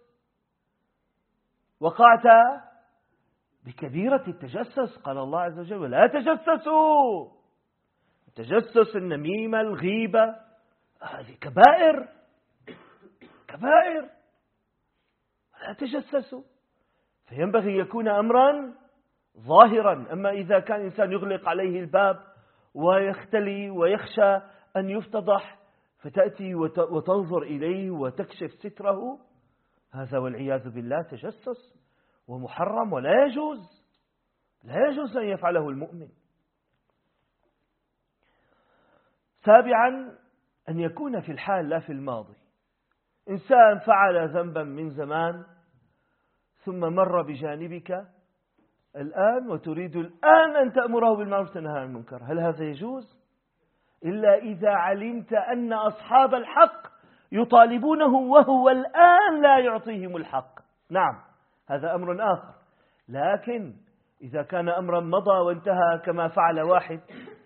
وقعت بكبيرة التجسس. قال الله عز وجل: ولا تجسسوا. التجسس، النميمة، الغيبة، هذه كبائر كبائر، ولا تجسسوا. فينبغي يكون أمرا ظاهرا. أما إذا كان إنسان يغلق عليه الباب ويختلي ويخشى أن يفتضح، فتأتي وتنظر إليه وتكشف ستره، هذا والعياذ بالله تجسس ومحرم، ولا يجوز لا يجوز أن يفعله المؤمن. سابعا: أن يكون في الحال لا في الماضي. إنسان فعل ذنبا من زمان ثم مر بجانبك الآن وتريد الآن أن تأمره بالمعروف وتنهى عن المنكر، هل هذا يجوز؟ إلا إذا علمت أن أصحاب الحق يطالبونه وهو الآن لا يعطيهم الحق، نعم هذا أمر آخر. لكن إذا كان أمرا مضى وانتهى، كما فعل واحد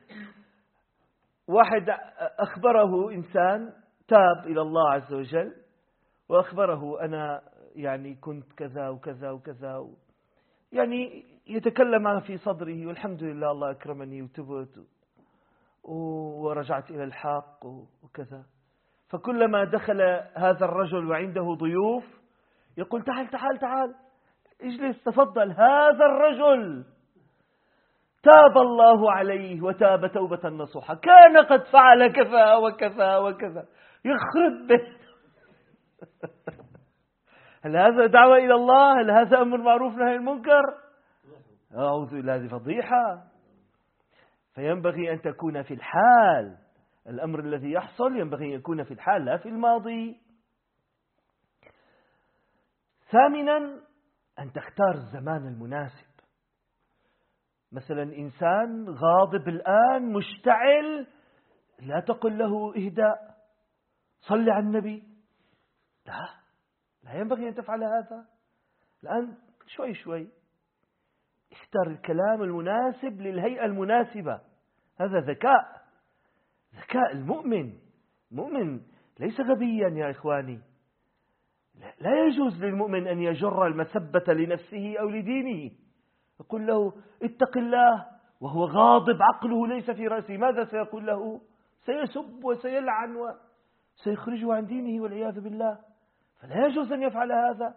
واحد أخبره إنسان تاب إلى الله عز وجل، وأخبره: أنا يعني كنت كذا وكذا وكذا، يعني يتكلم في صدره: والحمد لله الله أكرمني وتبت ورجعت إلى الحق وكذا. فكلما دخل هذا الرجل وعنده ضيوف يقول: تعال تعال تعال اجلس تفضل، هذا الرجل تاب الله عليه وتاب توبة نصوحة، كان قد فعل كذا وكذا وكذا. يخرب به. هل هذا دعوة إلى الله؟ هل هذا أمر معروف نهي المنكر؟ أعوذ بالله، هذه فضيحة. فينبغي أن تكون في الحال. الأمر الذي يحصل ينبغي أن يكون في الحال لا في الماضي. ثامنا: أن تختار الزمان المناسب. مثلا إنسان غاضب الآن مشتعل، لا تقل له اهداء صل على النبي، لا لا ينبغي أن تفعل هذا. الآن شوي شوي اختار الكلام المناسب للهيئة المناسبة. هذا ذكاء ذكاء المؤمن. المؤمن ليس غبيا يا إخواني. لا يجوز للمؤمن أن يجر المسبة لنفسه أو لدينه. يقول له اتق الله وهو غاضب، عقله ليس في رأسه، ماذا سيقول له؟ سيسب وسيلعن وسيخرجه عن دينه والعياذ بالله. فلا يجوز أن يفعل هذا.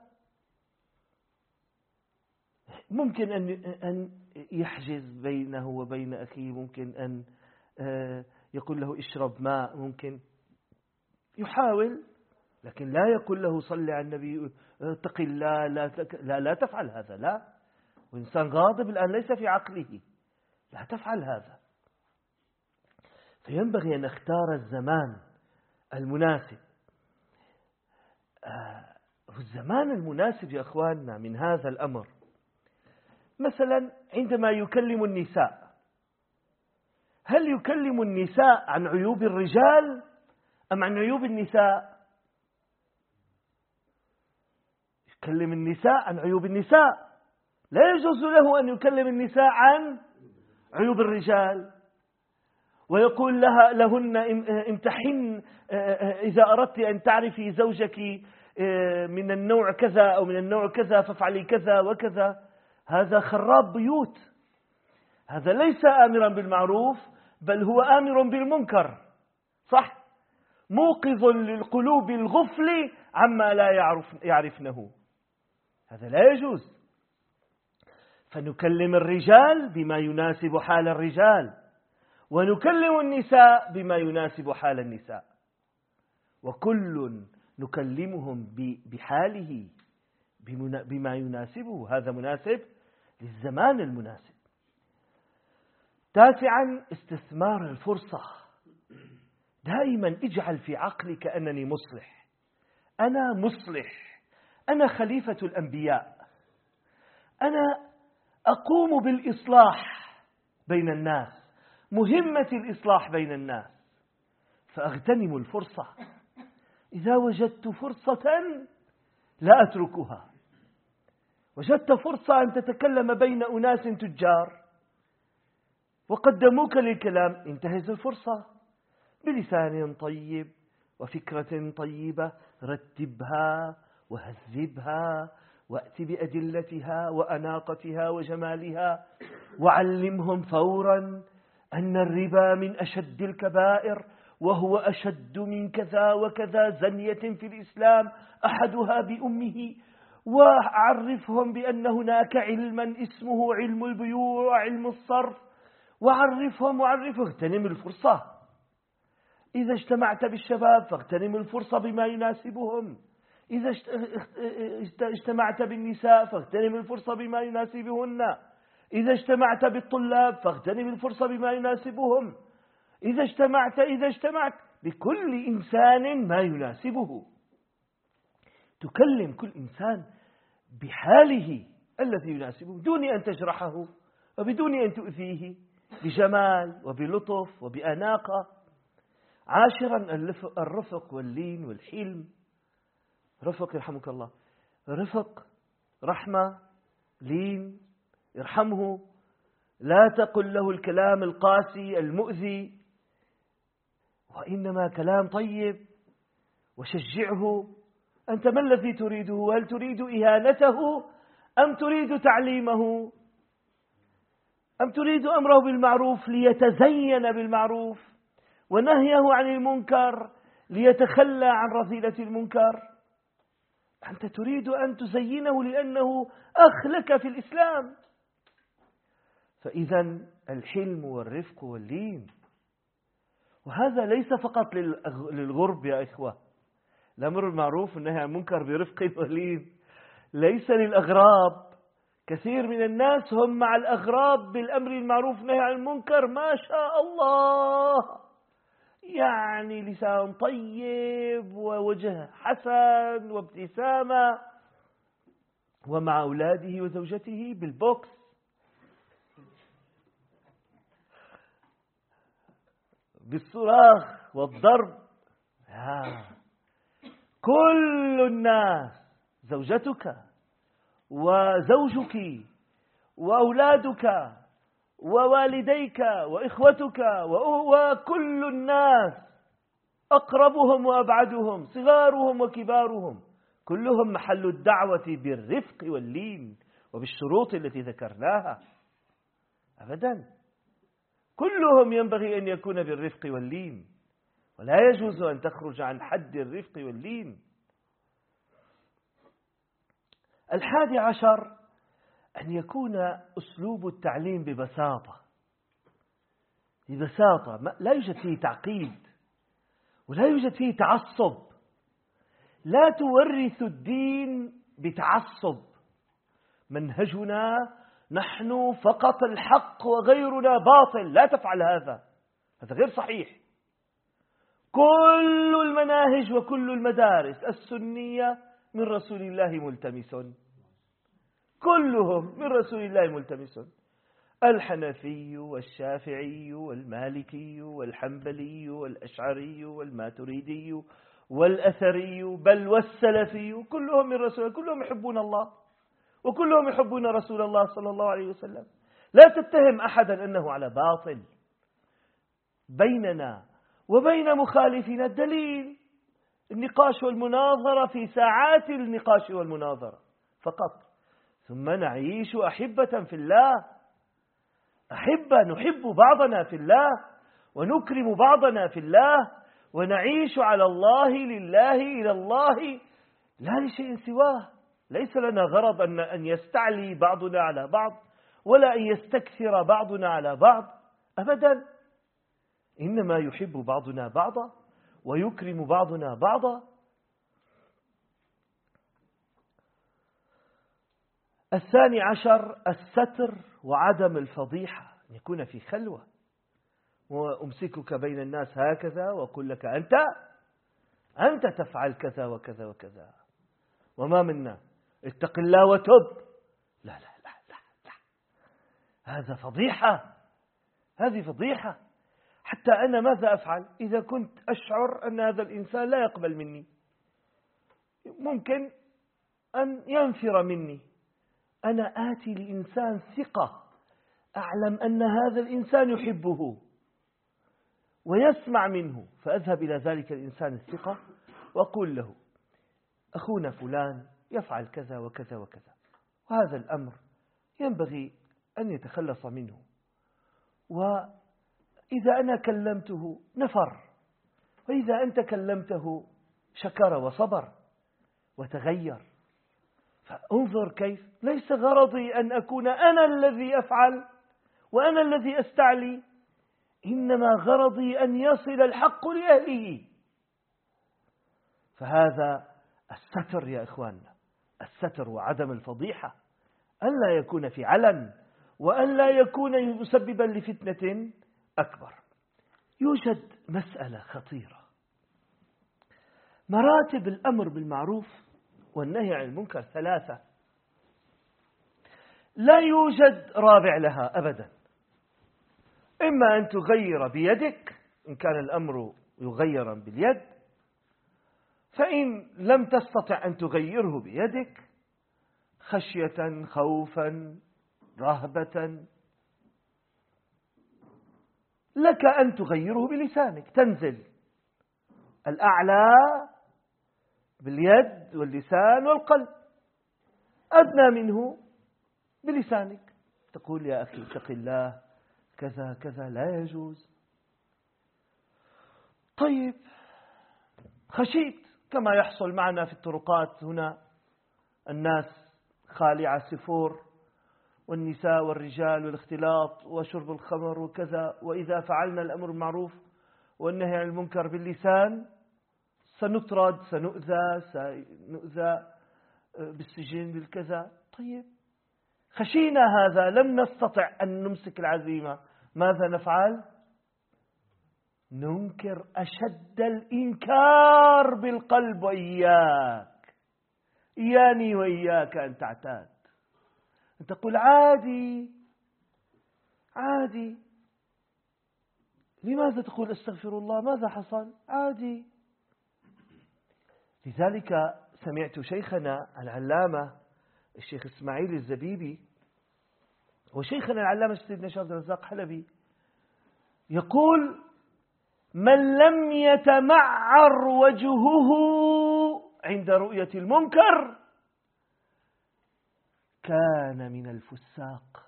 ممكن أن أن يحجز بينه وبين أخيه، ممكن أن يقول له اشرب ماء، ممكن يحاول، لكن لا يقول له صل على النبي اتق الله، لا, لا لا تفعل هذا، لا. وإنسان غاضب الآن ليس في عقله، لا تفعل هذا. فينبغي أن نختار الزمان المناسب. الزمان المناسب يا أخواننا من هذا الأمر، مثلا عندما يكلم النساء، هل يكلم النساء عن عيوب الرجال أم عن عيوب النساء؟ يكلم النساء عن عيوب النساء. لا يجوز له أن يكلم النساء عن عيوب الرجال ويقول لها لهن امتحن إذا أردت أن تعرفي زوجك من النوع كذا أو من النوع كذا فافعلي كذا وكذا. هذا خراب بيوت. هذا ليس آمرا بالمعروف، بل هو آمر بالمنكر، صح؟ موقظ للقلوب الغفل عما لا يعرف يعرفنه. هذا لا يجوز. فنكلم الرجال بما يناسب حال الرجال، ونكلم النساء بما يناسب حال النساء، وكل نكلمهم بحاله بما يناسبه. هذا مناسب للزمان المناسب. تاسعا: استثمار الفرصة. دائما اجعل في عقلك أنني مصلح، أنا مصلح، أنا خليفة الأنبياء، أنا أقوم بالإصلاح، بين الناس، مهمة الإصلاح بين الناس، فأغتنم الفرصة. إذا وجدت فرصة لا أتركها. وجدت فرصة أن تتكلم بين أناس تجار وقدموك للكلام، انتهز الفرصة بلسان طيب وفكرة طيبة، رتبها وهذبها وأت بأدلتها وأناقتها وجمالها، وعلمهم فورا أن الربا من أشد الكبائر، وهو أشد من كذا وكذا زنية في الإسلام أحدها بأمه. وعرفهم بأن هناك علما اسمه علم البيوع وعلم الصرف، وعرفهم وعرفهم. اغتنم الفرصة. إذا اجتمعت بالشباب فاغتنم الفرصة بما يناسبهم. إذا اجتمعت بالنساء فاغتنم الفرصة بما يناسبهن. إذا اجتمعت بالطلاب فاغتنم الفرصة بما يناسبهم. إذا اجتمعت إذا اجتمعت بكل إنسان ما يناسبه. تكلم كل إنسان بحاله الذي يناسبه، بدون أن تجرحه وبدون أن تؤذيه، بجمال وبلطف وبأناقة. عاشرا الرفق واللين والحلم. رفق يرحمك الله، رفق، رحمة، لين، ارحمه. لا تقل له الكلام القاسي المؤذي، وإنما كلام طيب، وشجعه. أنت ما الذي تريده؟ هل تريد إهانته أم تريد تعليمه؟ أم تريد أمره بالمعروف ليتزين بالمعروف، ونهيه عن المنكر ليتخلى عن رذيلة المنكر؟ أنت تريد أن تزينه لأنه أخلك في الإسلام. فإذا الحلم والرفق واللين، وهذا ليس فقط للغرب يا إخوة. الأمر بالمعروف والنهي عن المنكر برفق ولين ليس للأغراب. كثير من الناس هم مع الأغراب بالأمر المعروف والنهي عن المنكر ما شاء الله، يعني لسان طيب ووجه حسن وابتسامة، ومع أولاده وزوجته بالبوكس. بالصراخ والضرب. كل الناس، زوجتك وزوجك وأولادك ووالديك وإخوتك وكل الناس، أقربهم وأبعدهم، صغارهم وكبارهم، كلهم محل الدعوة بالرفق واللين وبالشروط التي ذكرناها. أبدا، كلهم ينبغي أن يكون بالرفق واللين، ولا يجوز أن تخرج عن حد الرفق واللين. الحادي عشر أن يكون أسلوب التعليم ببساطة. ببساطة، لا يوجد فيه تعقيد ولا يوجد فيه تعصب. لا تورث الدين بتعصب. منهجنا نحن فقط الحق وغيرنا باطل. لا تفعل هذا، هذا غير صحيح. كل المناهج وكل المدارس السنية من رسول الله ملتمس، كلهم من رسول الله ملتمس. الحنفي والشافعي والمالكي والحنبلي والأشعري والماتريدي والأثري بل والسلفي، كلهم من رسول الله، كلهم يحبون الله وكلهم يحبون رسول الله صلى الله عليه وسلم. لا تتهم أحدا أنه على باطل. بيننا وبين مخالفنا الدليل، النقاش والمناظرة في ساعات النقاش والمناظرة فقط، ثم نعيش أحبة في الله. أحبة نحب بعضنا في الله ونكرم بعضنا في الله، ونعيش على الله لله إلى الله لا لشيء سواه. ليس لنا غرض أن يستعلي بعضنا على بعض ولا أن يستكثر بعضنا على بعض أبدا، إنما يحب بعضنا بعضا ويكرم بعضنا بعضا. الثاني عشر الستر وعدم الفضيحة، أن يكون في خلوة، وأمسكك بين الناس هكذا وأقول لك أنت أنت تفعل كذا وكذا وكذا وما منا، اتق الله وتب. لا لا لا لا, لا. هذا فضيحة. هذه فضيحة. حتى أنا ماذا أفعل إذا كنت أشعر أن هذا الإنسان لا يقبل مني؟ ممكن أن ينفر مني. أنا آتي لإنسان ثقة، أعلم أن هذا الإنسان يحبه ويسمع منه، فأذهب إلى ذلك الإنسان الثقة وأقول له: أخونا فلان يفعل كذا وكذا وكذا، وهذا الأمر ينبغي أن يتخلص منه. وإذا أنا كلمته نفر، وإذا أنت كلمته شكر وصبر وتغير. فانظر كيف ليس غرضي أن أكون أنا الذي أفعل وأنا الذي أستعلي، إنما غرضي أن يصل الحق لأهله. فهذا الستر يا إخواننا، الستر وعدم الفضيحة، أن لا يكون في علن، وأن لا يكون مسببا لفتنة أكبر. يوجد مسألة خطيرة، مراتب الأمر بالمعروف والنهي عن المنكر ثلاثة، لا يوجد رابع لها أبدا. إما أن تغير بيدك إن كان الأمر يغير باليد، فإن لم تستطع أن تغيره بيدك خشية خوفا رهبة لك أن تغيره بلسانك، تنزل الأعلى باليد واللسان والقلب، أدنى منه بلسانك، تقول: يا أخي اتق الله، كذا كذا لا يجوز. طيب، خشيت كما يحصل معنا في الطرقات هنا، الناس خالعة سفور، والنساء والرجال والاختلاط وشرب الخمر وكذا، وإذا فعلنا الأمر المعروف والنهي عن المنكر باللسان سنطرد، سنؤذى، سنؤذى بالسجن بالكذا. طيب، خشينا هذا، لم نستطع أن نمسك العزيمة، ماذا نفعل؟ ننكر أشد الإنكار بالقلب. وإياك، إياني وإياك أن تعتاد، أن تقول: عادي عادي. لماذا تقول استغفر الله؟ ماذا حصل؟ عادي. لذلك سمعت شيخنا العلامة الشيخ إسماعيل الزبيبي وشيخنا العلامة سيدنا شيخ عبد الرزاق حلبي يقول: من لم يتمعر وجهه عند رؤية المنكر كان من الفساق.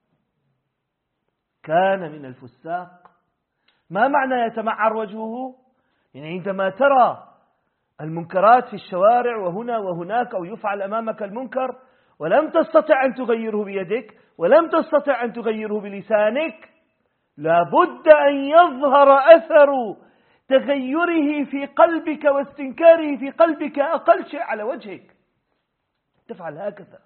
كان من الفساق. ما معنى يتمعر وجهه؟ يعني عندما ترى المنكرات في الشوارع وهنا وهناك، أو يفعل أمامك المنكر ولم تستطع أن تغيره بيدك ولم تستطع أن تغيره بلسانك، لابد أن يظهر أثر تغيره في قلبك واستنكاره في قلبك أقل شيء على وجهك. تفعل هكذا.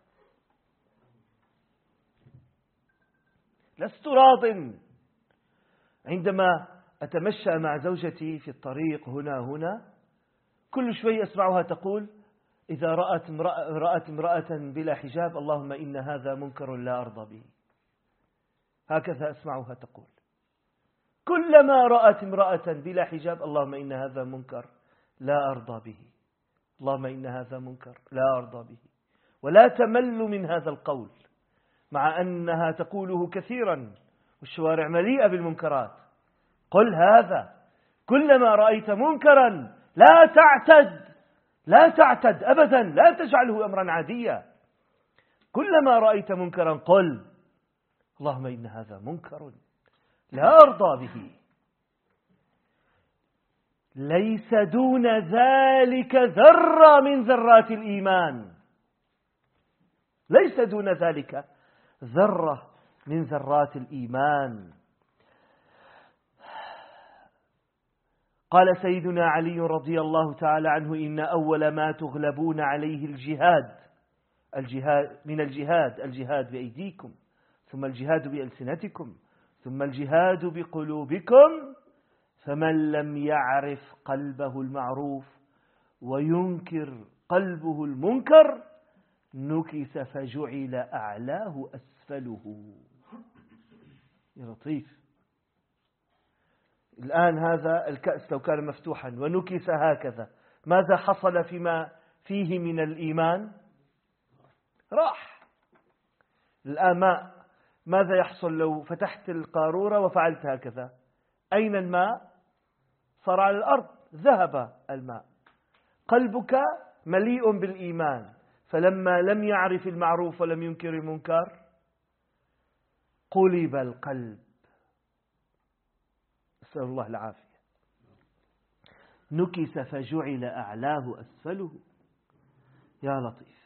لست راض عندما أتمشى مع زوجتي في الطريق هنا هنا، كل شوي أسمعها تقول: إذا رأت امرأة, رأت امرأة بلا حجاب اللهم إن هذا منكر لا أرضى به. هكذا أسمعها تقول. كلما رأت امرأة بلا حجاب اللهم إن هذا منكر لا أرضى به، اللهم إن هذا منكر لا أرضى به. ولا تمل من هذا القول، مع أنها تقوله كثيرا والشوارع مليئة بالمنكرات. قل هذا، كلما رأيت منكرا لا تعتد، لا تعتد أبدا، لا تجعله أمرا عاديا. كلما رأيت منكرا قل اللهم إن هذا منكر لا أرضى به. ليس دون ذلك ذرة من ذرات الإيمان، ليس دون ذلك ذرة من ذرات الإيمان. قال سيدنا علي رضي الله تعالى عنه: إن أول ما تغلبون عليه الجهاد، الجهاد من الجهاد الجهاد بأيديكم، ثم الجهاد بألسنتكم، ثم الجهاد بقلوبكم، فمن لم يعرف قلبه المعروف وينكر قلبه المنكر نكس فجعل أعلاه أسفله. يا لطيف، الآن هذا الكأس لو كان مفتوحا ونكس هكذا، ماذا حصل فيما فيه من الإيمان؟ راح. الآن ماء، ماذا يحصل لو فتحت القارورة وفعلت هكذا؟ أين الماء؟ صار على الأرض، ذهب الماء. قلبك مليء بالإيمان، فلما لم يعرف المعروف ولم ينكر المنكر قلب القلب. نسأل الله العافية. نكس فجعل أعلاه أسفله. يا لطيف.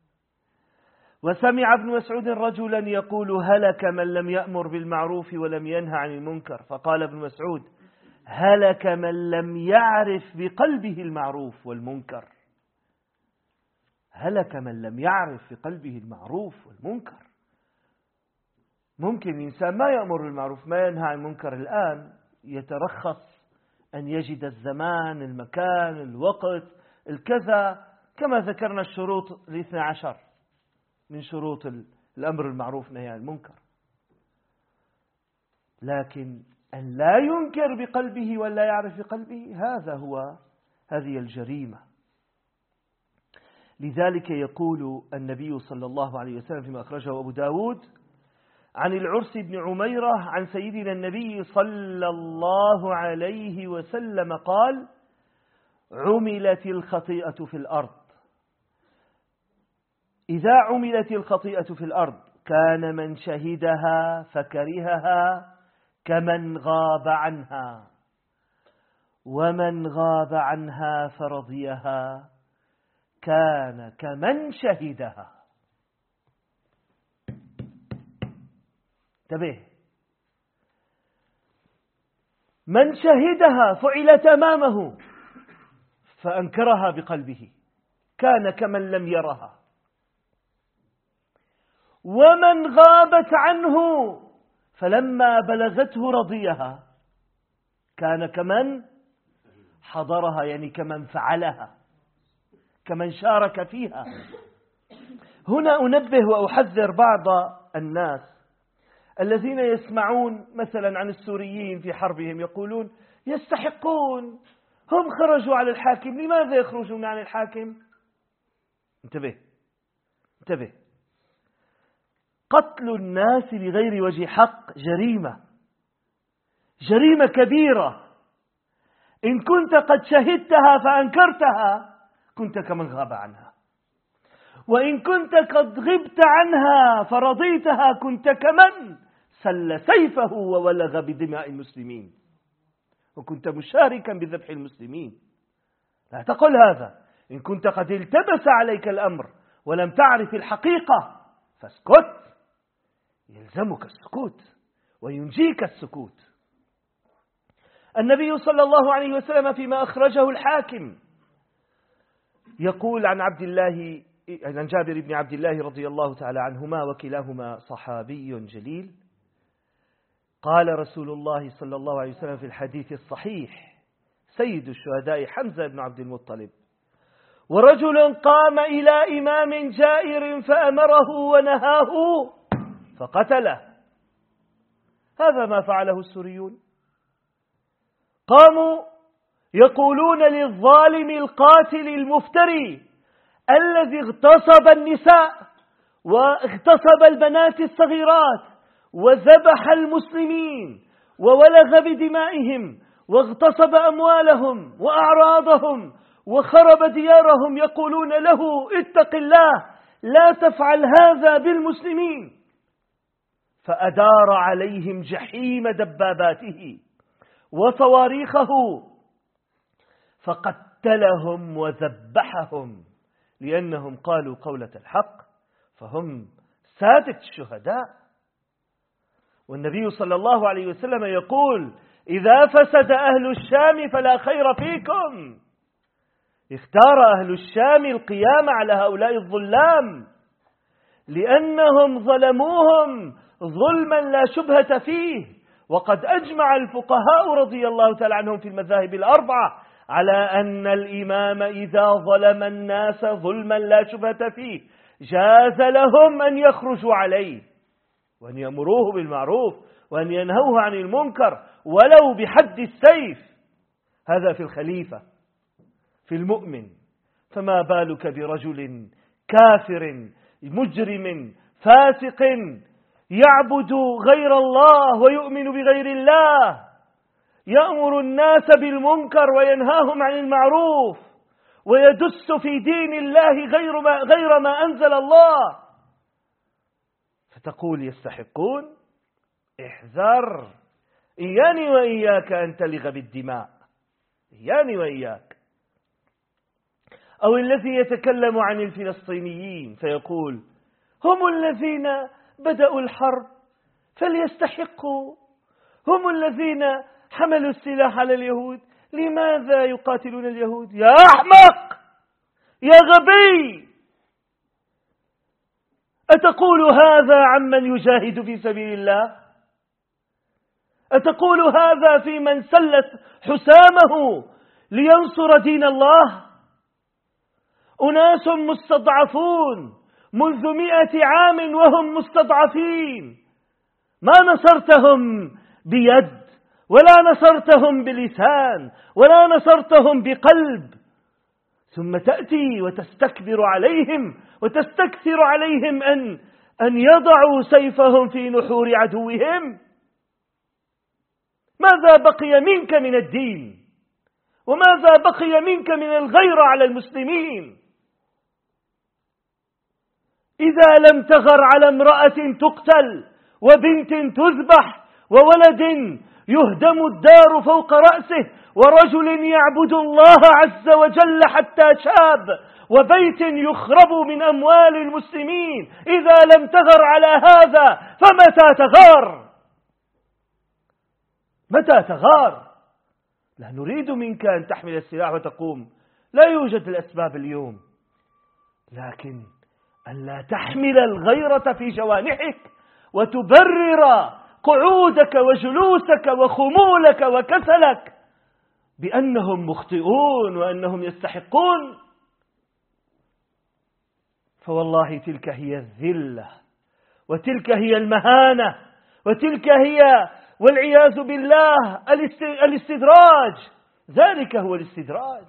وسمع ابن مسعود رجلا يقول هلك من لم يأمر بالمعروف ولم ينهى عن المنكر، فقال ابن مسعود هلك من لم يعرف بقلبه المعروف والمنكر. هلك من لم يعرف بقلبه المعروف والمنكر. ممكن إنسان ما يأمر بالمعروف ما ينهى عن المنكر، الآن يترخص أن يجد الزمان، المكان، الوقت، الكذا، كما ذكرنا الشروط الاثنى عشر من شروط الأمر المعروف والنهي عن المنكر. لكن أن لا ينكر بقلبه ولا يعرف بقلبه، هذا هو هذه الجريمة. لذلك يقول النبي صلى الله عليه وسلم فيما أخرجه أبو داود عن العرس بن عميرة عن سيدنا النبي صلى الله عليه وسلم قال عملت الخطيئة في الأرض، إذا عملت الخطيئة في الأرض كان من شهدها فكرهها كمن غاب عنها، ومن غاب عنها فرضيها كان كمن شهدها. انتبه، من شهدها فعلت أمامه فأنكرها بقلبه كان كمن لم يرها، ومن غابت عنه فلما بلغته رضيها كان كمن حضرها، يعني كمن فعلها، كمن شارك فيها. هنا أنبه وأحذر بعض الناس الذين يسمعون مثلا عن السوريين في حربهم يقولون يستحقون، هم خرجوا على الحاكم، لماذا يخرجون عن الحاكم؟ انتبه انتبه، قتل الناس بغير وجه حق جريمة، جريمة كبيرة. إن كنت قد شهدتها فأنكرتها كنت كمن غاب عنها، وإن كنت قد غبت عنها فرضيتها كنت كمن سل سيفه وولغ بدماء المسلمين، وكنت مشاركا بذبح المسلمين. لا تقل هذا. إن كنت قد التبس عليك الأمر ولم تعرف الحقيقة فاسكت، يلزمك السكوت وينجيك السكوت. النبي صلى الله عليه وسلم فيما أخرجه الحاكم يقول عن عبد الله عن جابر بن عبد الله رضي الله تعالى عنهما وكلاهما صحابي جليل، قال رسول الله صلى الله عليه وسلم في الحديث الصحيح سيد الشهداء حمزة بن عبد المطلب: ورجل قام إلى إمام جائر فأمره ونهاه فقتله. هذا ما فعله السوريون، قاموا يقولون للظالم القاتل المفتري الذي اغتصب النساء واغتصب البنات الصغيرات وذبح المسلمين وولغ بدمائهم واغتصب أموالهم وأعراضهم وخرب ديارهم، يقولون له اتق الله لا تفعل هذا بالمسلمين. فأدار عليهم جحيم دباباته وصواريخه فقتلهم وذبحهم، لأنهم قالوا قولة الحق، فهم سادة الشهداء. والنبي صلى الله عليه وسلم يقول: إذا فسد أهل الشام فلا خير فيكم. اختار أهل الشام القيام على هؤلاء الظلام لأنهم ظلموهم ظلما لا شبهة فيه. وقد أجمع الفقهاء رضي الله تعالى عنهم في المذاهب الأربعة على أن الإمام إذا ظلم الناس ظلما لا شبهة فيه جاز لهم أن يخرجوا عليه وأن يأمروه بالمعروف وأن ينهوه عن المنكر ولو بحد السيف. هذا في الخليفة، في المؤمن. فما بالك برجل كافر مجرم فاسق يعبد غير الله ويؤمن بغير الله، يأمر الناس بالمنكر وينهاهم عن المعروف ويدس في دين الله غير ما, غير ما أنزل الله، فتقول يستحقون؟ احذر، إياني وإياك أن تلغ بالدماء، إياني وإياك. أو الذي يتكلم عن الفلسطينيين فيقول هم الذين بدأوا الحرب فليستحقوا، هم الذين حملوا السلاح على اليهود، لماذا يقاتلون اليهود؟ يا أحمق، يا غبي، أتقول هذا عمن يجاهد في سبيل الله؟ أتقول هذا في من سلت حسامه لينصر دين الله؟ أناس مستضعفون منذ مئة عام وهم مستضعفين، ما نصرتهم بيد ولا نصرتهم بلسان ولا نصرتهم بقلب، ثم تأتي وتستكبر عليهم وتستكثر عليهم أن أن يضعوا سيفهم في نحور عدوهم. ماذا بقي منك من الدين؟ وماذا بقي منك من الغيرة على المسلمين؟ إذا لم تغر على امرأة تقتل وبنت تذبح وولد يهدم الدار فوق رأسه ورجل يعبد الله عز وجل حتى شاب وبيت يخرب من أموال المسلمين، إذا لم تغر على هذا فمتى تغار؟ متى تغار؟ لا نريد منك أن تحمل السلاح وتقوم، لا يوجد الأسباب اليوم، لكن أن لا تحمل الغيرة في جوانحك وتبرر قعودك وجلوسك وخمولك وكسلك بأنهم مخطئون وأنهم يستحقون. فوالله تلك هي الذلة، وتلك هي المهانة، وتلك هي والعياذ بالله الاستدراج، ذلك هو الاستدراج.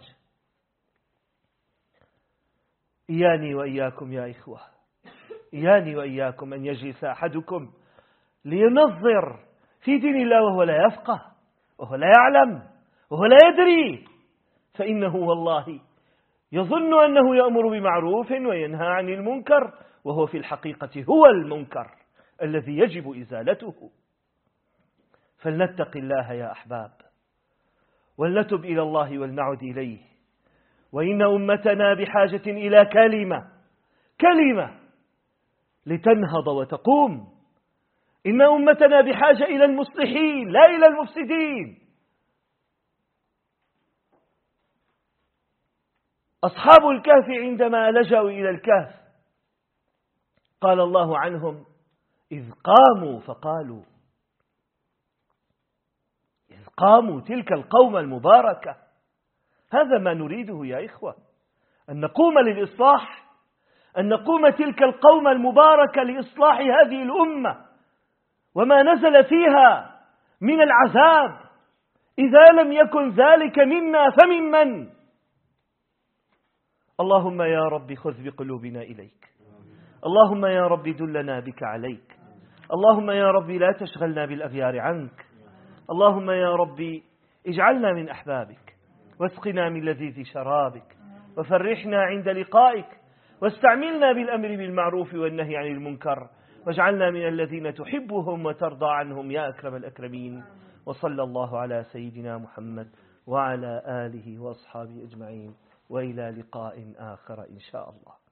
إياني وإياكم يا إخوة، إياني وإياكم أن يجلس أحدكم لينظر في دين الله وهو لا يفقه وهو لا يعلم وهو لا يدري، فإنه والله يظن أنه يأمر بمعروف وينهى عن المنكر، وهو في الحقيقة هو المنكر الذي يجب إزالته. فلنتق الله يا أحباب، ولنتب إلى الله ولنعد إليه. وإن أمتنا بحاجة إلى كلمة كلمة لتنهض وتقوم. إن أمتنا بحاجة إلى المصلحين لا إلى المفسدين. أصحاب الكهف عندما لجأوا إلى الكهف قال الله عنهم إذ قاموا فقالوا، إذ قاموا، تلك القوم المباركة. هذا ما نريده يا إخوة، أن نقوم للإصلاح، أن نقوم تلك القوم المباركة لإصلاح هذه الأمة وما نزل فيها من العذاب. إذا لم يكن ذلك منا فممن؟ اللهم يا رب خذ بقلوبنا إليك، اللهم يا رب دلنا بك عليك، اللهم يا رب لا تشغلنا بالأغيار عنك، اللهم يا رب اجعلنا من أحبابك، واسقنا من لذيذ شرابك، وفرحنا عند لقائك، واستعملنا بالأمر بالمعروف والنهي عن المنكر، واجعلنا من الذين تحبهم وترضى عنهم يا أكرم الأكرمين. وصلى الله على سيدنا محمد وعلى آله وأصحابه أجمعين، وإلى لقاء آخر إن شاء الله.